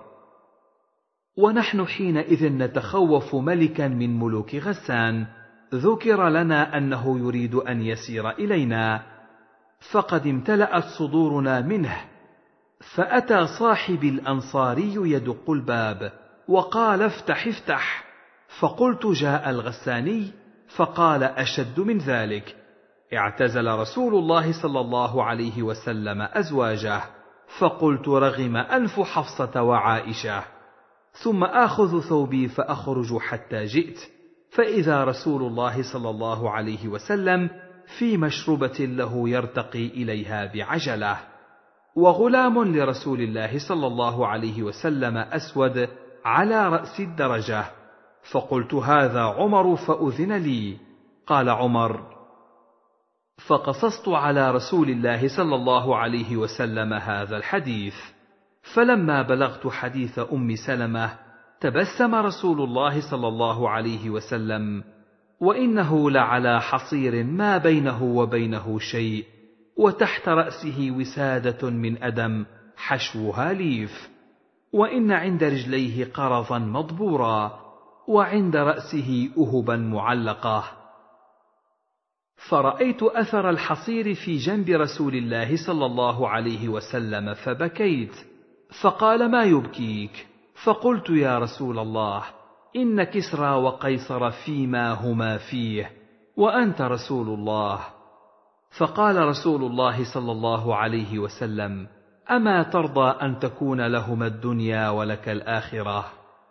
ونحن حينئذ نتخوف ملكا من ملوك غسان، ذكر لنا أنه يريد أن يسير إلينا، فقد امتلأت صدورنا منه. فأتى صاحبي الأنصاري يدق الباب، وقال: افتح افتح. فقلت: جاء الغساني. فقال: أشد من ذلك، اعتزل رسول الله صلى الله عليه وسلم أزواجه. فقلت: رغم أنف حفصة وعائشة. ثم آخذ ثوبي فأخرج حتى جئت، فإذا رسول الله صلى الله عليه وسلم في مشربة له يرتقي إليها بعجلة، وغلام لرسول الله صلى الله عليه وسلم أسود على رأس الدرجة. فقلت: هذا عمر، فأذن لي. قال عمر: فقصصت على رسول الله صلى الله عليه وسلم هذا الحديث. فلما بلغت حديث أم سلمة تبسم رسول الله صلى الله عليه وسلم، وإنه لعلى حصير ما بينه وبينه شيء، وتحت رأسه وسادة من أدم حشوها ليف، وإن عند رجليه قرضا مضبورا، وعند رأسه أهبا معلقة. فرأيت أثر الحصير في جنب رسول الله صلى الله عليه وسلم فبكيت، فقال: ما يبكيك؟ فقلت: يا رسول الله، إن كسرى وقيصر فيما هما فيه، وأنت رسول الله. فقال رسول الله صلى الله عليه وسلم: أما ترضى أن تكون لهما الدنيا ولك الآخرة؟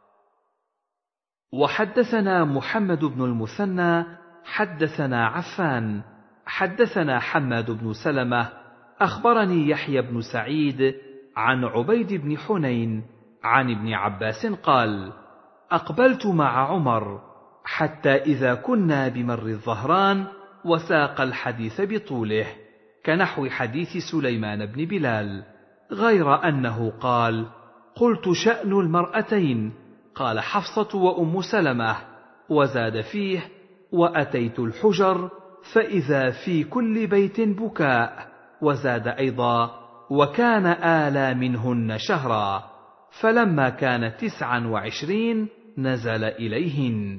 وحدثنا محمد بن المثنى حدثنا عفان حدثنا حماد بن سلمة أخبرني يحيى بن سعيد عن عبيد بن حنين عن ابن عباس قال: أقبلت مع عمر حتى إذا كنا بمر الظهران وساق الحديث بطوله كنحو حديث سليمان بن بلال، غير أنه قال: قلت: شأن المرأتين؟ قال حفصة وأم سلمة، وزاد فيه: وأتيت الحجر فإذا في كل بيت بكاء، وزاد أيضا: وكان آلى منهن شهرا، فلما كان تسعا وعشرين نزل إليهن.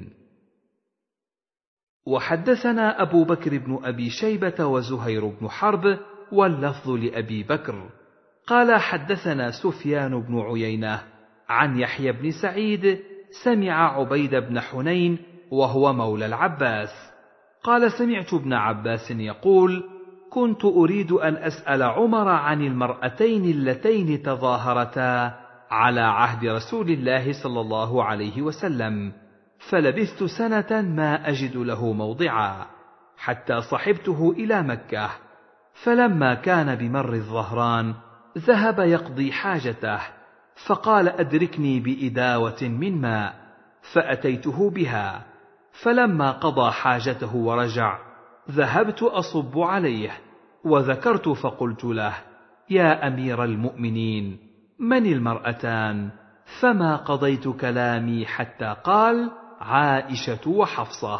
وحدثنا أبو بكر بن أبي شيبة وزهير بن حرب واللفظ لأبي بكر قال: حدثنا سفيان بن عيينة عن يحيى بن سعيد سمع عبيد بن حنين وهو مولى العباس قال: سمعت ابن عباس يقول: كنت أريد أن أسأل عمر عن المرأتين اللتين تظاهرتا على عهد رسول الله صلى الله عليه وسلم، فلبثت سنة ما أجد له موضعا، حتى صحبته إلى مكة، فلما كان بمر الظهران ذهب يقضي حاجته، فقال: أدركني بإداوة من ماء، فأتيته بها، فلما قضى حاجته ورجع ذهبت أصب عليه، وذكرت فقلت له: يا أمير المؤمنين، من المرأتان؟ فما قضيت كلامي حتى قال: عائشة وحفصة.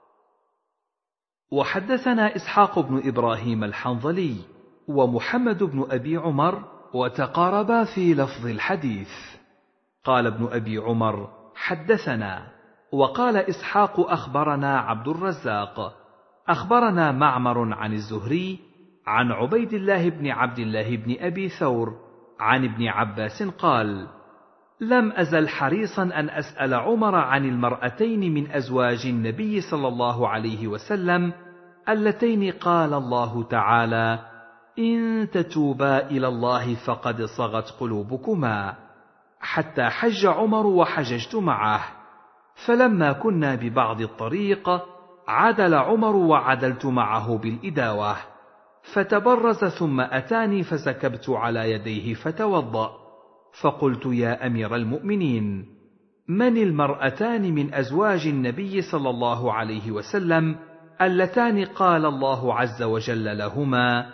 وحدثنا إسحاق بن إبراهيم الحنظلي ومحمد بن أبي عمر وتقاربا في لفظ الحديث. قال ابن أبي عمر: حدثنا. وقال إسحاق: أخبرنا عبد الرزاق أخبرنا معمر عن الزهري عن عبيد الله بن عبد الله بن أبي ثور عن ابن عباس قال: لم أزل حريصا أن أسأل عمر عن المرأتين من أزواج النبي صلى الله عليه وسلم اللتين قال الله تعالى: إن تتوبا إلى الله فقد صغت قلوبكما، حتى حج عمر وحججت معه، فلما كنا ببعض الطريق عدل عمر وعدلت معه بالإداوة، فتبرز ثم أتاني فسكبت على يديه فتوضأ، فقلت: يا أمير المؤمنين، من المرأتان من أزواج النبي صلى الله عليه وسلم اللتان قال الله عز وجل لهما: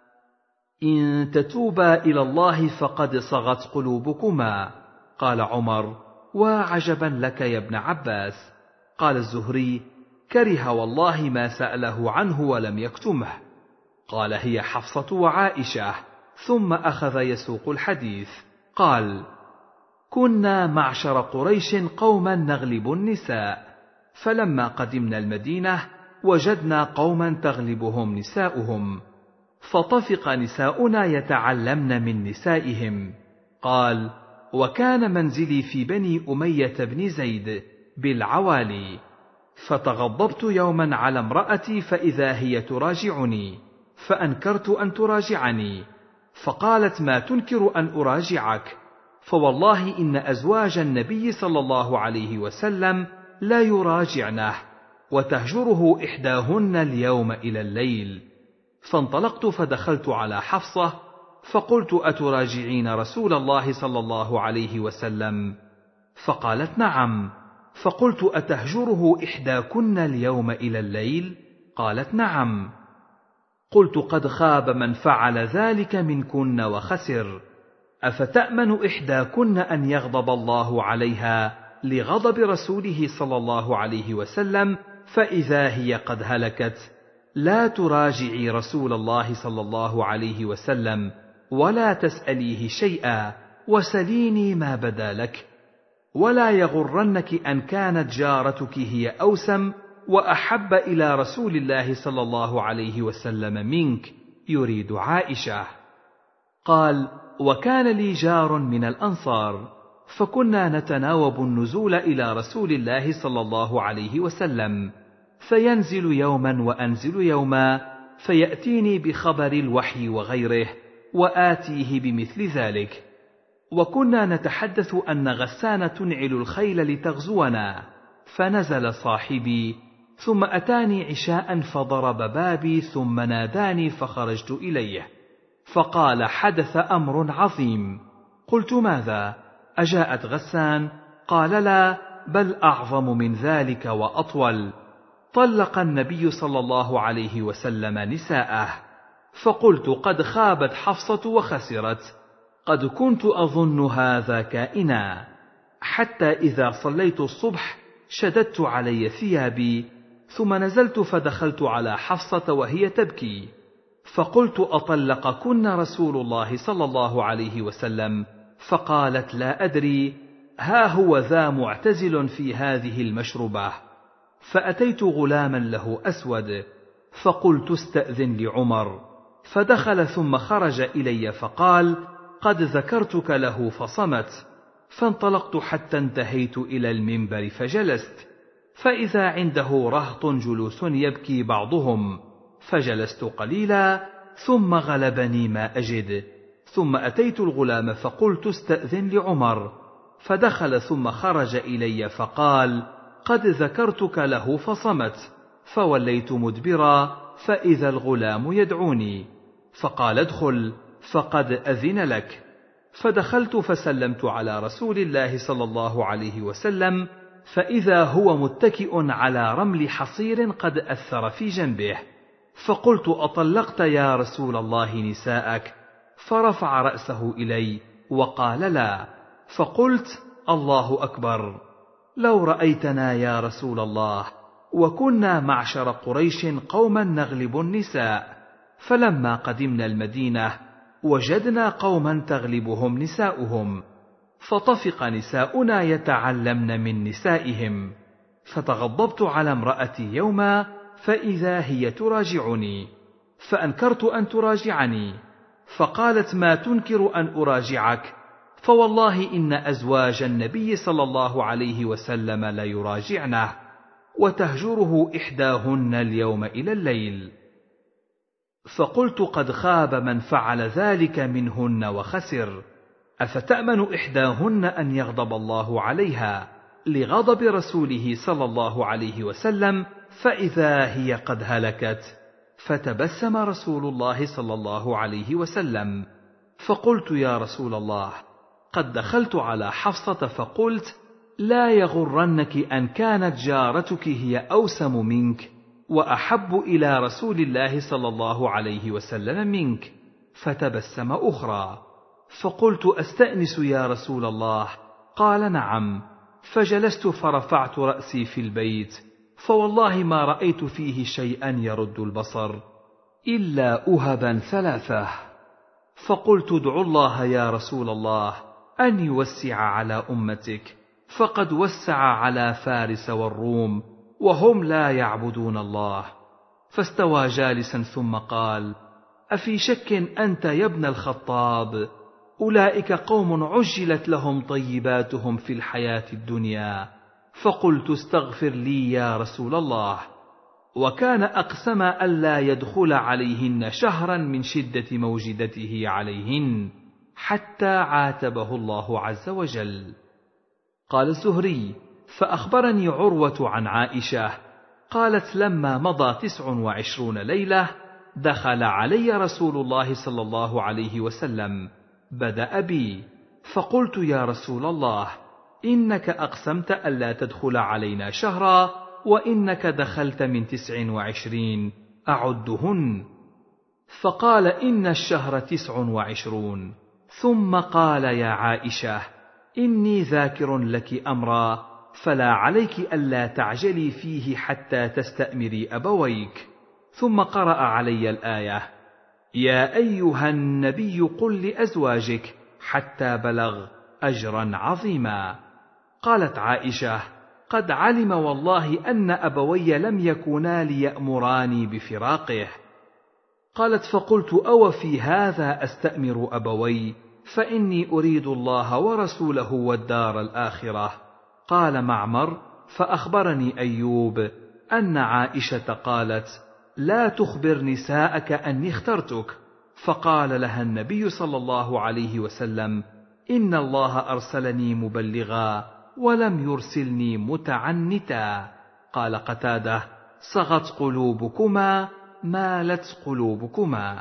إن تتوبا إلى الله فقد صغت قلوبكما؟ قال عمر: وعجبا لك يا ابن عباس. قال الزهري: كره والله ما سأله عنه ولم يكتمه. قال: هي حفصة وعائشة. ثم أخذ يسوق الحديث. قال: كنا معشر قريش قوما نغلب النساء، فلما قدمنا المدينة وجدنا قوما تغلبهم نساؤهم، فطفق نساؤنا يتعلمن من نسائهم. قال: وكان منزلي في بني أمية بن زيد بالعوالي، فتغضبت يوما على امرأتي فإذا هي تراجعني، فأنكرت أن تراجعني، فقالت: ما تنكر أن أراجعك؟ فوالله إن أزواج النبي صلى الله عليه وسلم لا يراجعنه، وتهجره إحداهن اليوم إلى الليل. فانطلقت فدخلت على حفصة فقلت: أتراجعين رسول الله صلى الله عليه وسلم؟ فقالت: نعم. فقلت: أتهجره إحداكن اليوم إلى الليل؟ قالت: نعم. قلت: قد خاب من فعل ذلك منكن وخسر، أفتأمن إحداكن أن يغضب الله عليها لغضب رسوله صلى الله عليه وسلم فإذا هي قد هلكت؟ لا تراجعي رسول الله صلى الله عليه وسلم ولا تسأليه شيئا، وسليني ما بدا لك، ولا يغرنك أن كانت جارتك هي أوسم وأحب إلى رسول الله صلى الله عليه وسلم منك، يريد عائشة. قال: وكان لي جار من الأنصار، فكنا نتناوب النزول إلى رسول الله صلى الله عليه وسلم، فينزل يوما وأنزل يوما، فيأتيني بخبر الوحي وغيره، وآتيه بمثل ذلك. وكنا نتحدث أن غسان تنعل الخيل لتغزونا، فنزل صاحبي، ثم أتاني عشاء فضرب بابي، ثم ناداني فخرجت إليه، فقال: حدث أمر عظيم. قلت: ماذا؟ أجاءت غسان؟ قال: لا، بل أعظم من ذلك وأطول. طلق النبي صلى الله عليه وسلم نساءه. فقلت: قد خابت حفصة وخسرت، قد كنت أظن هذا كائنا، حتى إذا صليت الصبح شددت علي ثيابي، ثم نزلت فدخلت على حفصة وهي تبكي، فقلت: أطلقكن رسول الله صلى الله عليه وسلم؟ فقالت: لا أدري، ها هو ذا معتزل في هذه المشربة. فأتيت غلاما له أسود، فقلت: استأذن لعمر. فدخل ثم خرج إلي فقال: قد ذكرتك له فصمت. فانطلقت حتى انتهيت إلى المنبر فجلست، فإذا عنده رهط جلوس يبكي بعضهم، فجلست قليلا، ثم غلبني ما أجد، ثم أتيت الغلام فقلت: استأذن لعمر. فدخل ثم خرج إلي فقال: قد ذكرتك له فصمت. فوليت مدبرا، فإذا الغلام يدعوني، فقال: ادخل، فقد أذن لك. فدخلت فسلمت على رسول الله صلى الله عليه وسلم، فإذا هو متكئ على رمل حصير قد أثر في جنبه، فقلت: أطلقت يا رسول الله نساءك؟ فرفع رأسه إلي وقال: لا. فقلت: الله أكبر، لو رأيتنا يا رسول الله، وكنا معشر قريش قوما نغلب النساء، فلما قدمنا المدينة وجدنا قوما تغلبهم نساؤهم، فطفق نساؤنا يتعلمن من نسائهم، فتغضبت على امرأتي يوما، فإذا هي تراجعني، فأنكرت أن تراجعني، فقالت: ما تنكر أن أراجعك؟ فوالله إن أزواج النبي صلى الله عليه وسلم ليراجعنه، وتهجره إحداهن اليوم إلى الليل. فقلت: قد خاب من فعل ذلك منهن وخسر، أفتأمن إحداهن أن يغضب الله عليها لغضب رسوله صلى الله عليه وسلم، فإذا هي قد هلكت؟ فتبسم رسول الله صلى الله عليه وسلم. فقلت: يا رسول الله، قد دخلت على حفصة فقلت: لا يغرنك أن كانت جارتك هي أوسم منك وأحب إلى رسول الله صلى الله عليه وسلم منك. فتبسم أخرى. فقلت: أستأنس يا رسول الله؟ قال: نعم. فجلست فرفعت رأسي في البيت، فوالله ما رأيت فيه شيئا يرد البصر إلا أهبا ثلاثة. فقلت: ادع الله يا رسول الله أن يوسع على أمتك، فقد وسع على فارس والروم وهم لا يعبدون الله. فاستوى جالسا ثم قال: أفي شك أنت يا ابن الخطاب؟ أولئك قوم عجلت لهم طيباتهم في الحياة الدنيا. فقلت: استغفر لي يا رسول الله. وكان أقسم ألا يدخل عليهن شهرا من شدة موجدته عليهن، حتى عاتبه الله عز وجل. قال الزهري: فأخبرني عروة عن عائشة قالت: لما مضى تسع وعشرون ليلة دخل علي رسول الله صلى الله عليه وسلم، بدأ بي، فقلت: يا رسول الله، إنك أقسمت ألا تدخل علينا شهرا، وإنك دخلت من تسع وعشرين، أعدهن؟ فقال: إن الشهر تسع وعشرون. ثم قال: يا عائشة، إني ذاكر لك أمرا، فلا عليك ألا تعجلي فيه حتى تستأمري أبويك. ثم قرأ علي الآية: يا أيها النبي قل لأزواجك، حتى بلغ أجرا عظيما. قالت عائشة: قد علم والله أن أبوي لم يكونا ليأمراني بفراقه. قالت: فقلت: أو في هذا أستأمر أبوي؟ فإني أريد الله ورسوله والدار الآخرة. قال معمر: فأخبرني أيوب أن عائشة قالت: لا تخبر نساءك أني اخترتك. فقال لها النبي صلى الله عليه وسلم: إن الله أرسلني مبلغا ولم يرسلني متعنتا. قال قتادة: صغت قلوبكما مالت قلوبكما.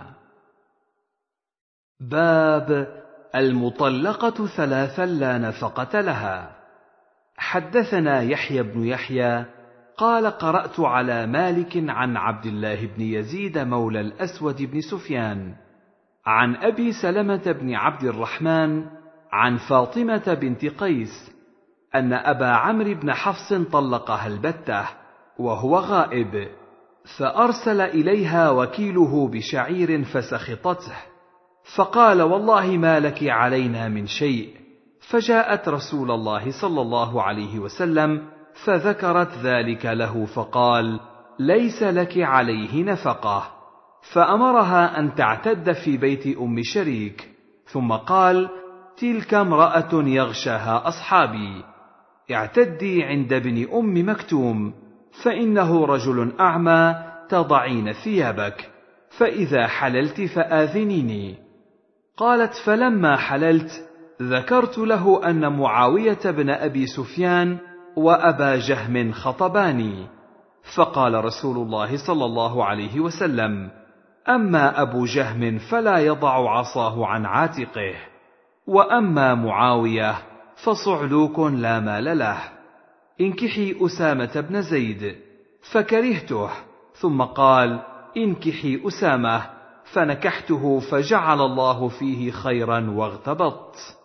باب المطلقة ثلاثا لا نفقة لها. حدثنا يحيى بن يحيى قال: قرأت على مالك عن عبد الله بن يزيد مولى الأسود بن سفيان عن أبي سلمة بن عبد الرحمن عن فاطمة بنت قيس أن أبا عمرو بن حفص طلقها البتة وهو غائب، فأرسل إليها وكيله بشعير فسخطته، فقال: والله ما لك علينا من شيء. فجاءت رسول الله صلى الله عليه وسلم فذكرت ذلك له، فقال: ليس لك عليه نفقة. فأمرها أن تعتد في بيت أم شريك، ثم قال: تلك امرأة يغشاها أصحابي، اعتدي عند ابن أم مكتوم، فإنه رجل أعمى، تضعين ثيابك، فإذا حللت فآذنيني. قالت: فلما حللت ذكرت له أن معاوية بن أبي سفيان وأبا جهم خطباني، فقال رسول الله صلى الله عليه وسلم: أما أبو جهم فلا يضع عصاه عن عاتقه، وأما معاوية فصعلوك لا مال له، انكحي أسامة بن زيد. فكرهته، ثم قال: انكحي أسامة، فنكحته، فجعل الله فيه خيرا واغتبطت.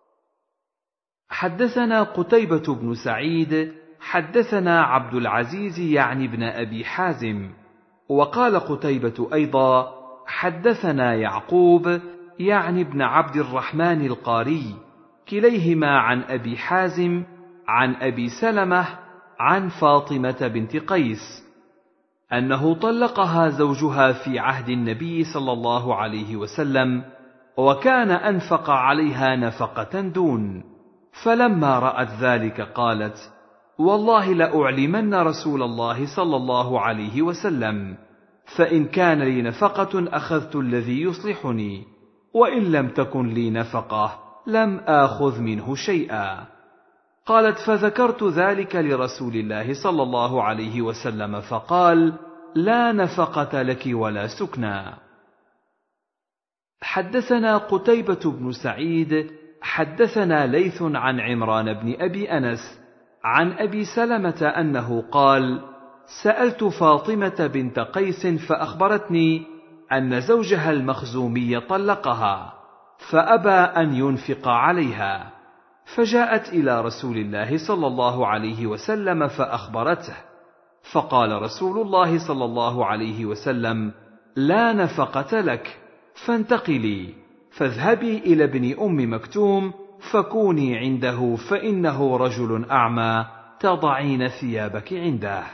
حدثنا قتيبة بن سعيد حدثنا عبد العزيز يعني بن أبي حازم، وقال قتيبة أيضا: حدثنا يعقوب يعني بن عبد الرحمن القاري، كليهما عن أبي حازم عن أبي سلمة عن فاطمة بنت قيس أنه طلقها زوجها في عهد النبي صلى الله عليه وسلم، وكان أنفق عليها نفقة دون. فلما رأت ذلك قالت: والله لأعلمن رسول الله صلى الله عليه وسلم، فإن كان لي نفقة أخذت الذي يصلحني، وإن لم تكن لي نفقة لم آخذ منه شيئا. قالت: فذكرت ذلك لرسول الله صلى الله عليه وسلم، فقال: لا نفقة لك ولا سكنى. حدثنا قتيبة بن سعيد حدثنا ليث عن عمران بن أبي أنس عن أبي سلمة أنه قال: سألت فاطمة بنت قيس فأخبرتني أن زوجها المخزومي طلقها، فأبى أن ينفق عليها، فجاءت إلى رسول الله صلى الله عليه وسلم فأخبرته، فقال رسول الله صلى الله عليه وسلم: لا نفقة لك، فانتقلي، فاذهبي إلى ابن أم مكتوم فكوني عنده، فإنه رجل أعمى، تضعين ثيابك عنده.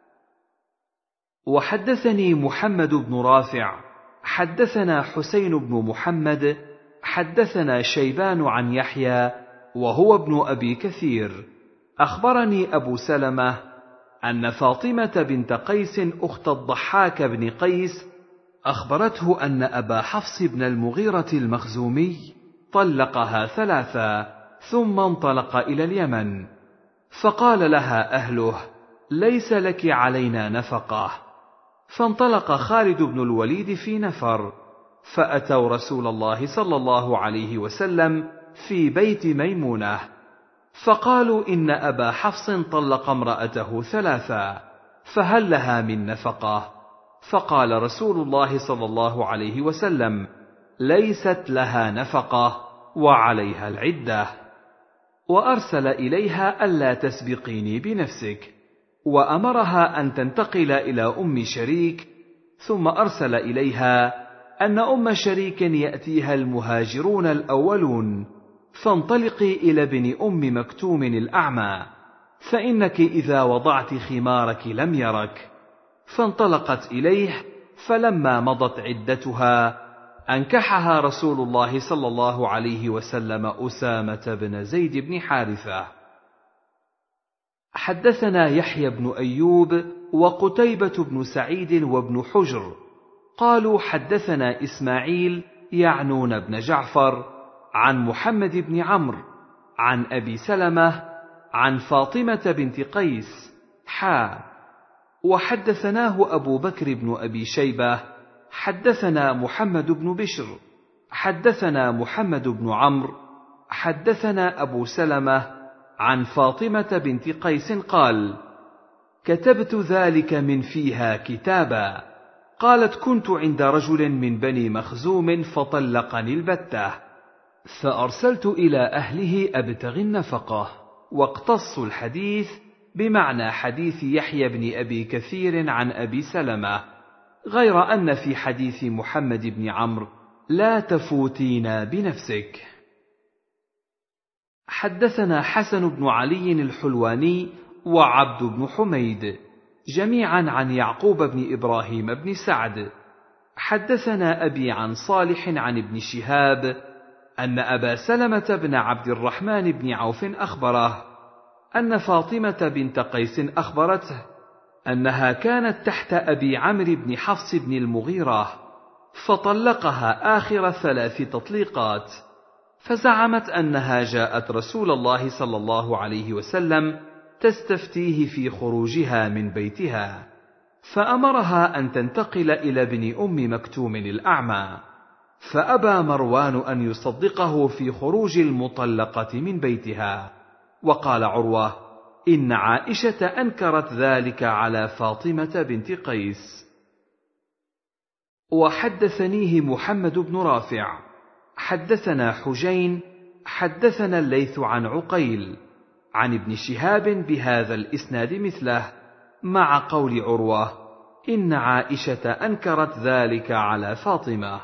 وحدثني محمد بن رافع حدثنا حسين بن محمد حدثنا شيبان عن يحيى وهو ابن أبي كثير أخبرني أبو سلمة أن فاطمة بنت قيس أخت الضحاك بن قيس أخبرته أن أبا حفص بن المغيرة المخزومي طلقها ثلاثا ثم انطلق إلى اليمن، فقال لها أهله: ليس لك علينا نفقة. فانطلق خالد بن الوليد في نفر، فأتوا رسول الله صلى الله عليه وسلم في بيت ميمونة، فقالوا: إن أبا حفص طلق امرأته ثلاثا، فهل لها من نفقة؟ فقال رسول الله صلى الله عليه وسلم: ليست لها نفقة وعليها العدة. وأرسل إليها ألا تسبقيني بنفسك، وأمرها أن تنتقل إلى أم شريك، ثم أرسل إليها أن أم شريك يأتيها المهاجرون الأولون، فانطلقي إلى ابن أم مكتوم الأعمى، فإنك إذا وضعت خمارك لم يرك. فانطلقت إليه، فلما مضت عدتها أنكحها رسول الله صلى الله عليه وسلم أسامة بن زيد بن حارثة. حدثنا يحيى بن أيوب وقتيبة بن سعيد وابن حجر قالوا حدثنا إسماعيل يعنون بن جعفر عن محمد بن عمرو عن أبي سلمة عن فاطمة بنت قيس حا. وحدثناه أبو بكر بن أبي شيبة حدثنا محمد بن بشر حدثنا محمد بن عمرو حدثنا أبو سلمة عن فاطمة بنت قيس قال: كتبت ذلك من فيها كتابا. قالت: كنت عند رجل من بني مخزوم فطلقني البتة، فأرسلت إلى أهله أبتغي النفقة. واقتص الحديث بمعنى حديث يحيى بن أبي كثير عن أبي سلمة، غير أن في حديث محمد بن عمرو لا تفوتينا بنفسك. حدثنا حسن بن علي الحلواني وعبد بن حميد جميعا عن يعقوب بن إبراهيم بن سعد حدثنا أبي عن صالح عن ابن شهاب أن أبا سلمة بن عبد الرحمن بن عوف أخبره أن فاطمة بنت قيس أخبرته أنها كانت تحت أبي عمرو بن حفص بن المغيرة، فطلقها آخر ثلاث تطليقات، فزعمت أنها جاءت رسول الله صلى الله عليه وسلم تستفتيه في خروجها من بيتها، فأمرها أن تنتقل إلى ابن أم مكتوم الأعمى، فأبى مروان أن يصدقه في خروج المطلقة من بيتها. وقال عروة: إن عائشة أنكرت ذلك على فاطمة بنت قيس. وحدثنيه محمد بن رافع حدثنا حجين حدثنا الليث عن عقيل عن ابن شهاب بهذا الإسناد مثله، مع قول عروة: إن عائشة أنكرت ذلك على فاطمة.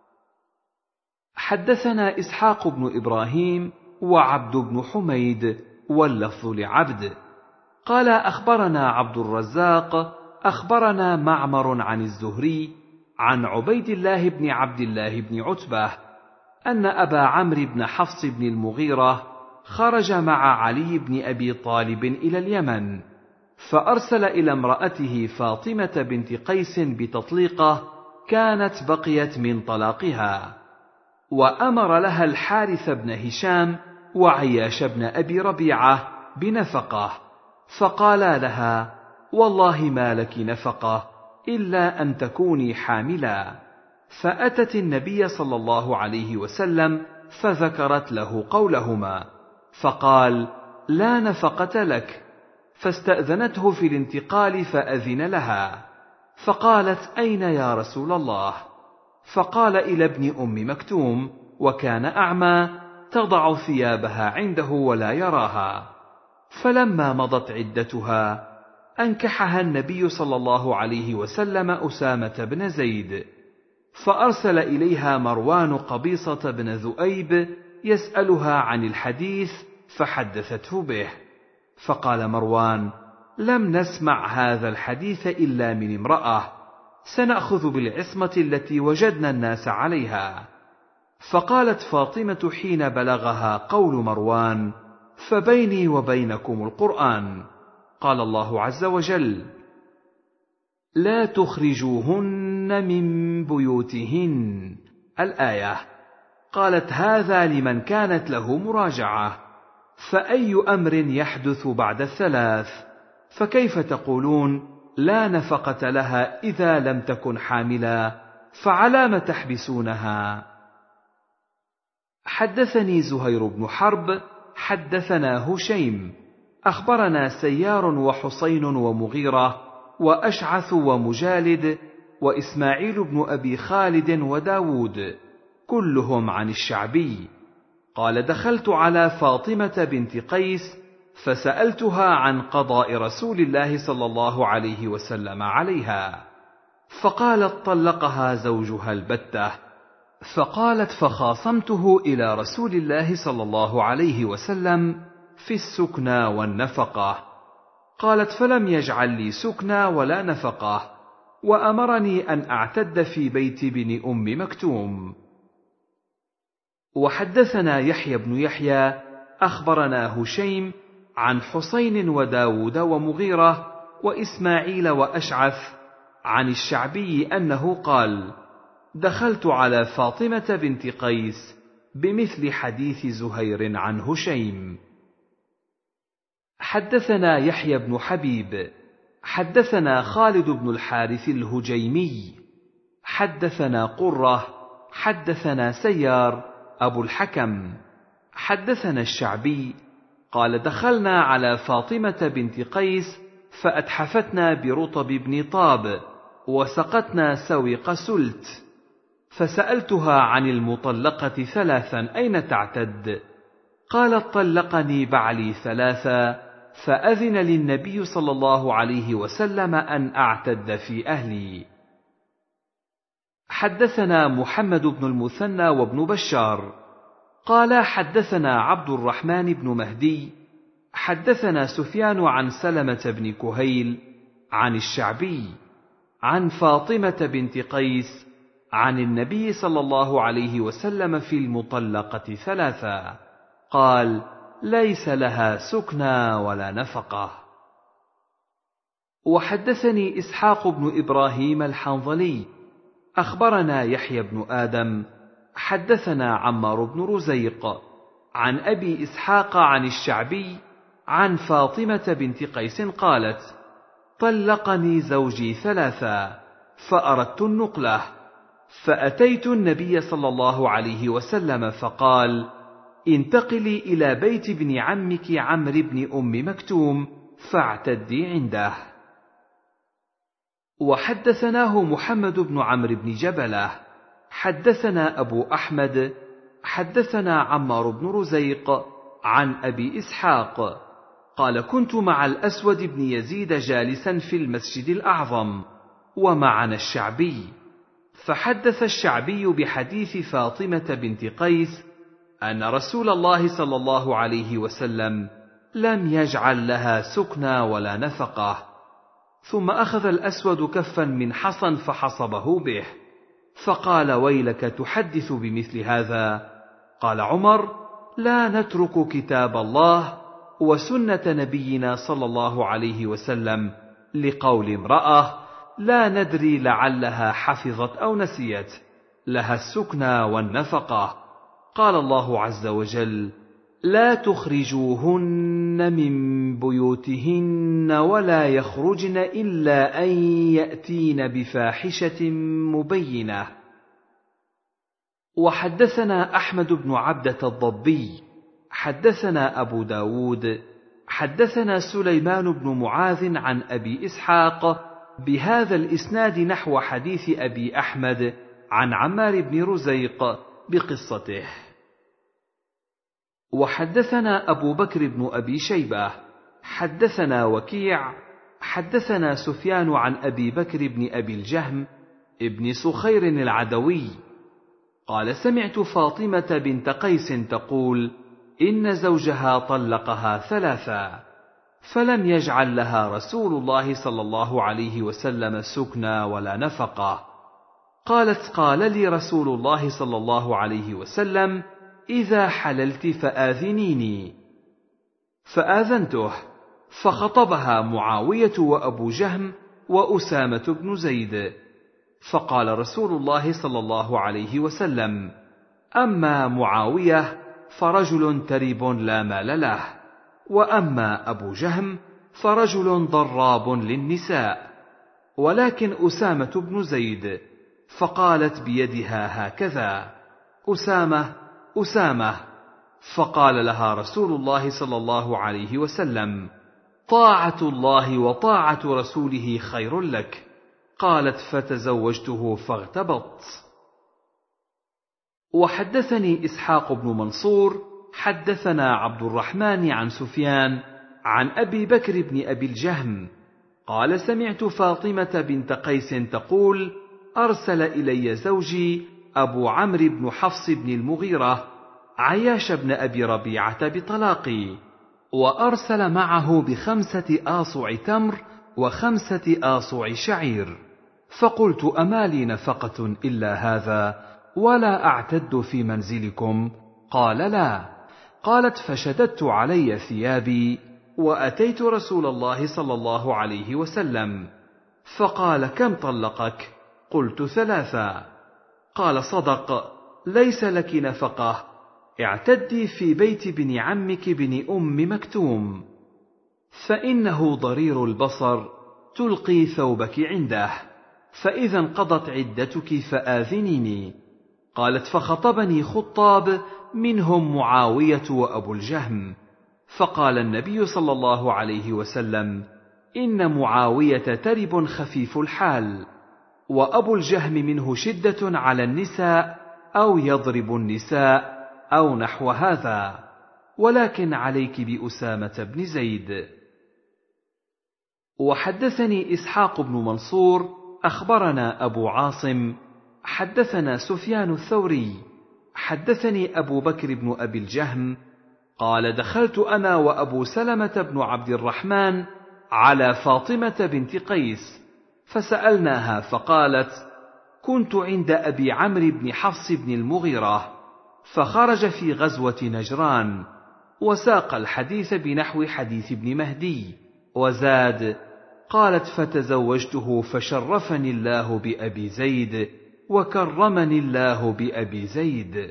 حدثنا إسحاق بن إبراهيم وعبد بن حميد واللفظ لعبد قال: أخبرنا عبد الرزاق أخبرنا معمر عن الزهري عن عبيد الله بن عبد الله بن عتبة أن أبا عمرو بن حفص بن المغيرة خرج مع علي بن أبي طالب إلى اليمن، فأرسل إلى امرأته فاطمة بنت قيس بتطليقة كانت بقيت من طلاقها، وأمر لها الحارث بن هشام وعياش بن أبي ربيعة بنفقة، فقالا لها: والله ما لك نفقة إلا أن تكوني حاملا. فأتت النبي صلى الله عليه وسلم فذكرت له قولهما، فقال: لا نفقة لك. فاستأذنته في الانتقال فأذن لها، فقالت: أين يا رسول الله؟ فقال: إلى ابن أم مكتوم، وكان أعمى، تضع ثيابها عنده ولا يراها. فلما مضت عدتها أنكحها النبي صلى الله عليه وسلم أسامة بن زيد، فأرسل إليها مروان قبيصة بن ذؤيب يسألها عن الحديث، فحدثته به. فقال مروان: لم نسمع هذا الحديث إلا من امرأة، سنأخذ بالعصمة التي وجدنا الناس عليها. فقالت فاطمة حين بلغها قول مروان: فبيني وبينكم القرآن، قال الله عز وجل: لا تخرجوهن من بيوتهن، الآية. قالت: هذا لمن كانت له مراجعة، فأي أمر يحدث بعد الثلاث؟ فكيف تقولون لا نفقة لها إذا لم تكن حاملا؟ فعلام تحبسونها؟ حدثني زهير بن حرب حدثنا هشيم أخبرنا سيار وحسين ومغيرة وأشعث ومجالد وإسماعيل بن أبي خالد وداود كلهم عن الشعبي قال: دخلت على فاطمة بنت قيس فسألتها عن قضاء رسول الله صلى الله عليه وسلم عليها، فقالت: طلقها زوجها البتة. فقالت: فخاصمته إلى رسول الله صلى الله عليه وسلم، في السكنى والنفقة. قالت: فلم يجعل لي سكنى ولا نفقة، وأمرني أن أعتد في بيت بن أم مكتوم. وحدثنا يحيى بن يحيى أخبرنا هشيم عن حسين وداود ومغيرة وإسماعيل وأشعث عن الشعبي أنه قال: دخلت على فاطمة بنت قيس بمثل حديث زهير عن هشيم. حدثنا يحيى بن حبيب حدثنا خالد بن الحارث الهجيمي حدثنا قرة حدثنا سيار أبو الحكم حدثنا الشعبي قال: دخلنا على فاطمة بنت قيس فأتحفتنا برطب بن طاب وسقتنا سويق سلت، فسألتها عن المطلقة ثلاثا أين تعتد؟ قالت: طلقني بعلي ثلاثا، فأذن للنبي صلى الله عليه وسلم أن أعتد في أهلي. حدثنا محمد بن المثنى وابن بشار قال: حدثنا عبد الرحمن بن مهدي حدثنا سفيان عن سلمة بن كهيل عن الشعبي عن فاطمة بنت قيس عن النبي صلى الله عليه وسلم في المطلقة ثلاثا، قال: ليس لها سكنى ولا نفقة. وحدثني إسحاق بن إبراهيم الحنظلي أخبرنا يحيى بن آدم حدثنا عمار بن رزيق عن أبي إسحاق عن الشعبي عن فاطمة بنت قيس قالت: طلقني زوجي ثلاثا، فأردت النقلة، فأتيت النبي صلى الله عليه وسلم فقال: انتقلي إلى بيت ابن عمك عمرو بن أم مكتوم فاعتدي عنده. وحدثناه محمد بن عمرو بن جبلة حدثنا أبو أحمد حدثنا عمار بن رزيق عن أبي إسحاق قال: كنت مع الأسود بن يزيد جالسا في المسجد الأعظم ومعنا الشعبي، فحدث الشعبي بحديث فاطمة بنت قيس أن رسول الله صلى الله عليه وسلم لم يجعل لها سكنى ولا نفقة. ثم أخذ الأسود كفا من حصى فحصبه به، فقال: ويلك تحدث بمثل هذا؟ قال عمر: لا نترك كتاب الله وسنة نبينا صلى الله عليه وسلم لقول امرأة لا ندري لعلها حفظت أو نسيت، لها السكنى والنفقة. قال الله عز وجل: لا تخرجوهن من بيوتهن ولا يخرجن إلا أن يأتين بفاحشة مبينة. وحدثنا أحمد بن عبدة الضبي حدثنا أبو داود حدثنا سليمان بن معاذ عن أبي إسحاق بهذا الإسناد نحو حديث أبي أحمد عن عمار بن رزيق بقصته. وحدثنا أبو بكر بن أبي شيبة حدثنا وكيع حدثنا سفيان عن أبي بكر بن أبي الجهم ابن سخير العدوي قال: سمعت فاطمة بنت قيس تقول: إن زوجها طلقها ثلاثا، فلم يجعل لها رسول الله صلى الله عليه وسلم سكنى ولا نفقة. قالت: قال لي رسول الله صلى الله عليه وسلم: إذا حللت فآذنيني، فآذنته، فخطبها معاوية وأبو جهم وأسامة بن زيد، فقال رسول الله صلى الله عليه وسلم: أما معاوية فرجل تريب لا مال له، وأما أبو جهم فرجل ضراب للنساء، ولكن أسامة بن زيد. فقالت بيدها هكذا: أسامة أسامة. فقال لها رسول الله صلى الله عليه وسلم: طاعة الله وطاعة رسوله خير لك. قالت: فتزوجته فاغتبطت. وحدثني إسحاق بن منصور حدثنا عبد الرحمن عن سفيان عن أبي بكر بن أبي الجهم قال: سمعت فاطمة بنت قيس تقول: أرسل إلي زوجي أبو عمرو بن حفص بن المغيرة عياش بن أبي ربيعة بطلاقي، وأرسل معه بخمسة آصع تمر وخمسة آصع شعير. فقلت: أما لي نفقة إلا هذا ولا أعتد في منزلكم؟ قال: لا. قالت: فشددت علي ثيابي وأتيت رسول الله صلى الله عليه وسلم، فقال: كم طلقك؟ قلت: ثلاثا. قال: صدق، ليس لك نفقة، اعتدي في بيت بن عمك بن أم مكتوم، فإنه ضرير البصر، تلقي ثوبك عنده، فإذا انقضت عدتك فآذنيني. قالت: فخطبني خطاب منهم معاوية وأبو الجهم، فقال النبي صلى الله عليه وسلم: إن معاوية ترب خفيف الحال، وأبو الجهم منه شدة على النساء أو يضرب النساء أو نحو هذا، ولكن عليك بأسامة بن زيد. وحدثني إسحاق بن منصور أخبرنا أبو عاصم حدثنا سفيان الثوري حدثني أبو بكر بن أبي الجهم قال: دخلت أنا وأبو سلمة بن عبد الرحمن على فاطمة بنت قيس فسألناها، فقالت: كنت عند أبي عمرو بن حفص بن المغيرة، فخرج في غزوة نجران، وساق الحديث بنحو حديث ابن مهدي، وزاد: قالت: فتزوجته فشرفني الله بأبي زيد وكرمني الله بأبي زيد.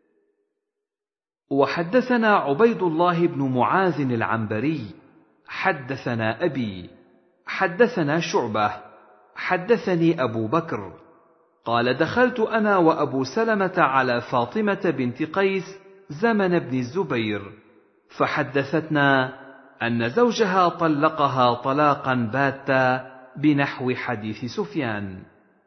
وحدثنا عبيد الله بن معاذ العنبري حدثنا أبي حدثنا شعبة حدثني أبو بكر قال: دخلت أنا وأبو سلمة على فاطمة بنت قيس زمن بن الزبير، فحدثتنا أن زوجها طلقها طلاقا باتا بنحو حديث سفيان.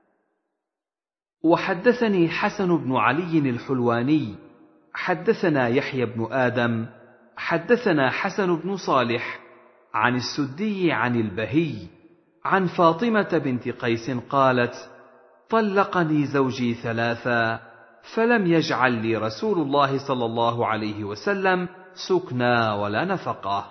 وحدثني حسن بن علي الحلواني حدثنا يحيى بن آدم حدثنا حسن بن صالح عن السدي عن البهي عن فاطمة بنت قيس قالت: طلقني زوجي ثلاثا، فلم يجعل لي رسول الله صلى الله عليه وسلم سكنا ولا نفقة.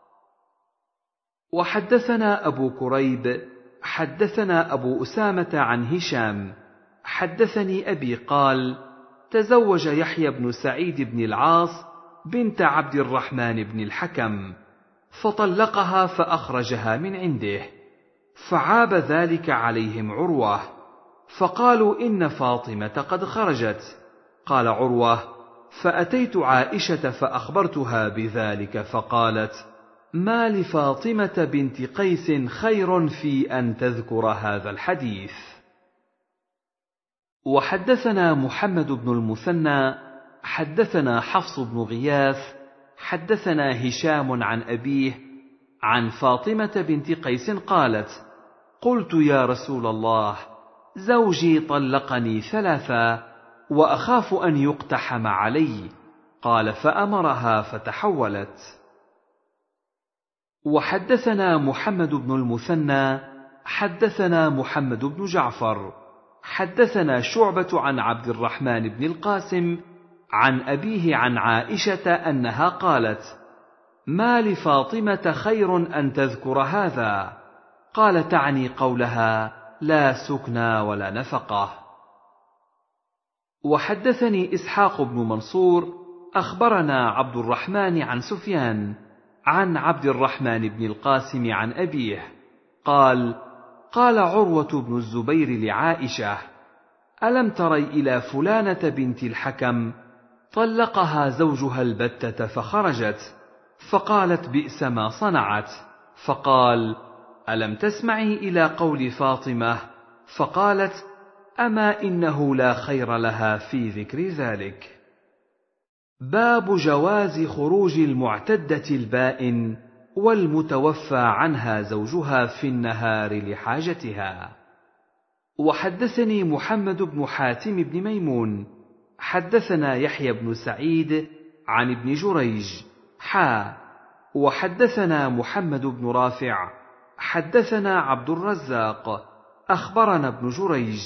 وحدثنا أبو كريب حدثنا أبو أسامة عن هشام حدثني أبي قال: تزوج يحيى بن سعيد بن العاص بنت عبد الرحمن بن الحكم، فطلقها فأخرجها من عنده، فعاب ذلك عليهم عروة، فقالوا: إن فاطمة قد خرجت. قال عروة: فأتيت عائشة فأخبرتها بذلك، فقالت: ما لفاطمة بنت قيس خير في أن تذكر هذا الحديث. وحدثنا محمد بن المثنى حدثنا حفص بن غياث حدثنا هشام عن أبيه عن فاطمة بنت قيس قالت: قلت: يا رسول الله، زوجي طلقني ثلاثا وأخاف أن يقتحم علي. قال: فأمرها فتحولت. وحدثنا محمد بن المثنى حدثنا محمد بن جعفر حدثنا شعبة عن عبد الرحمن بن القاسم عن أبيه عن عائشة أنها قالت: ما لفاطمة خير أن تذكر هذا؟ قال: تعني قولها: لا سكنى ولا نفقة. وحدثني إسحاق بن منصور أخبرنا عبد الرحمن عن سفيان عن عبد الرحمن بن القاسم عن أبيه قال: قال عروة بن الزبير لعائشة: ألم تري إلى فلانة بنت الحكم طلقها زوجها البتة فخرجت، فقالت: بئس ما صنعت. فقال: ألم تسمعي إلى قول فاطمة؟ فقالت: أما إنه لا خير لها في ذكر ذلك. باب جواز خروج المعتدة البائن والمتوفى عنها زوجها في النهار لحاجتها. وحدثني محمد بن حاتم بن ميمون حدثنا يحيى بن سعيد عن ابن جريج حا وحدثنا محمد بن رافع حدثنا عبد الرزاق أخبرنا ابن جريج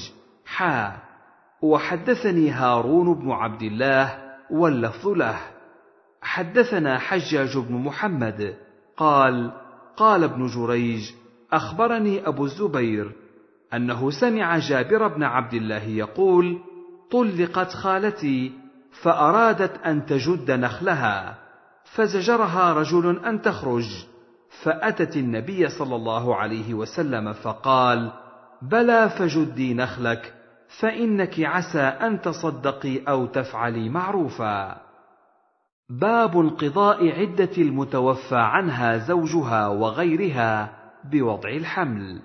حا وحدثني هارون بن عبد الله واللفظ له حدثنا حجاج بن محمد قال قال ابن جريج أخبرني أبو الزبير أنه سمع جابر بن عبد الله يقول طلقت خالتي فأرادت أن تجد نخلها فزجرها رجل أن تخرج، فأتت النبي صلى الله عليه وسلم فقال بلى فجدي نخلك فإنك عسى أن تصدقي أو تفعلي معروفا. باب انقضاء عدة المتوفى عنها زوجها وغيرها بوضع الحمل.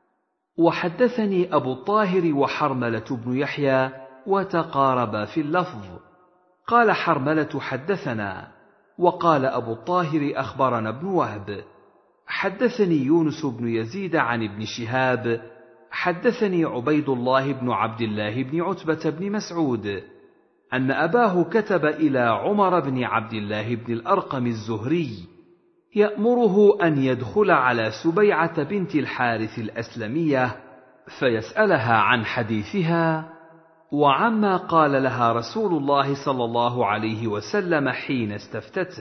وحدثني أبو الطاهر وحرملة بن يحيى وتقاربا في اللفظ، قال حرملة حدثنا، وقال أبو الطاهر أخبرنا ابن وهب. حدثني يونس بن يزيد عن ابن شهاب حدثني عبيد الله بن عبد الله بن عتبة بن مسعود أن أباه كتب إلى عمر بن عبد الله بن الأرقم الزهري يأمره أن يدخل على سبيعة بنت الحارث الأسلمية فيسألها عن حديثها وعما قال لها رسول الله صلى الله عليه وسلم حين استفتته.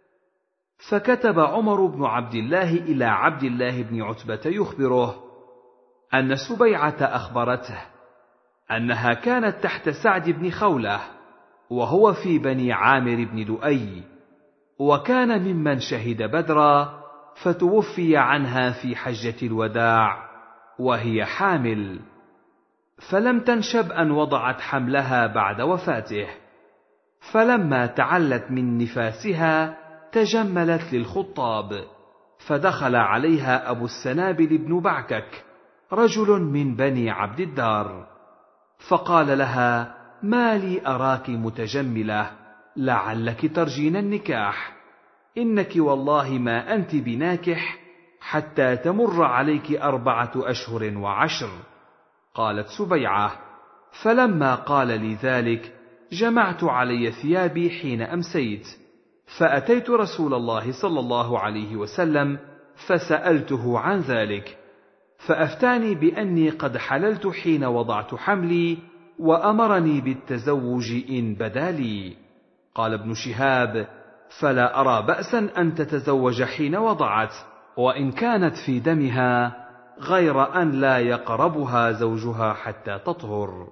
فكتب عمر بن عبد الله إلى عبد الله بن عتبة يخبره أن سبيعة أخبرته أنها كانت تحت سعد بن خولة وهو في بني عامر بن لؤي، وكان ممن شهد بدرا، فتوفي عنها في حجة الوداع وهي حامل، فلم تنشب أن وضعت حملها بعد وفاته، فلما تعلت من نفاسها تجملت للخطاب، فدخل عليها أبو السنابل بن بعكك رجل من بني عبد الدار، فقال لها ما لي أراك متجملة، لعلك ترجين النكاح، إنك والله ما أنت بناكح حتى تمر عليك أربعة أشهر وعشر. قالت سبيعة فلما قال لي ذلك جمعت علي ثيابي حين أمسيت، فأتيت رسول الله صلى الله عليه وسلم فسألته عن ذلك، فأفتاني بأني قد حللت حين وضعت حملي، وأمرني بالتزوج إن بدا لي. قال ابن شهاب فلا أرى بأسا أن تتزوج حين وضعت، وإن كانت في دمها، غير أن لا يقربها زوجها حتى تطهر.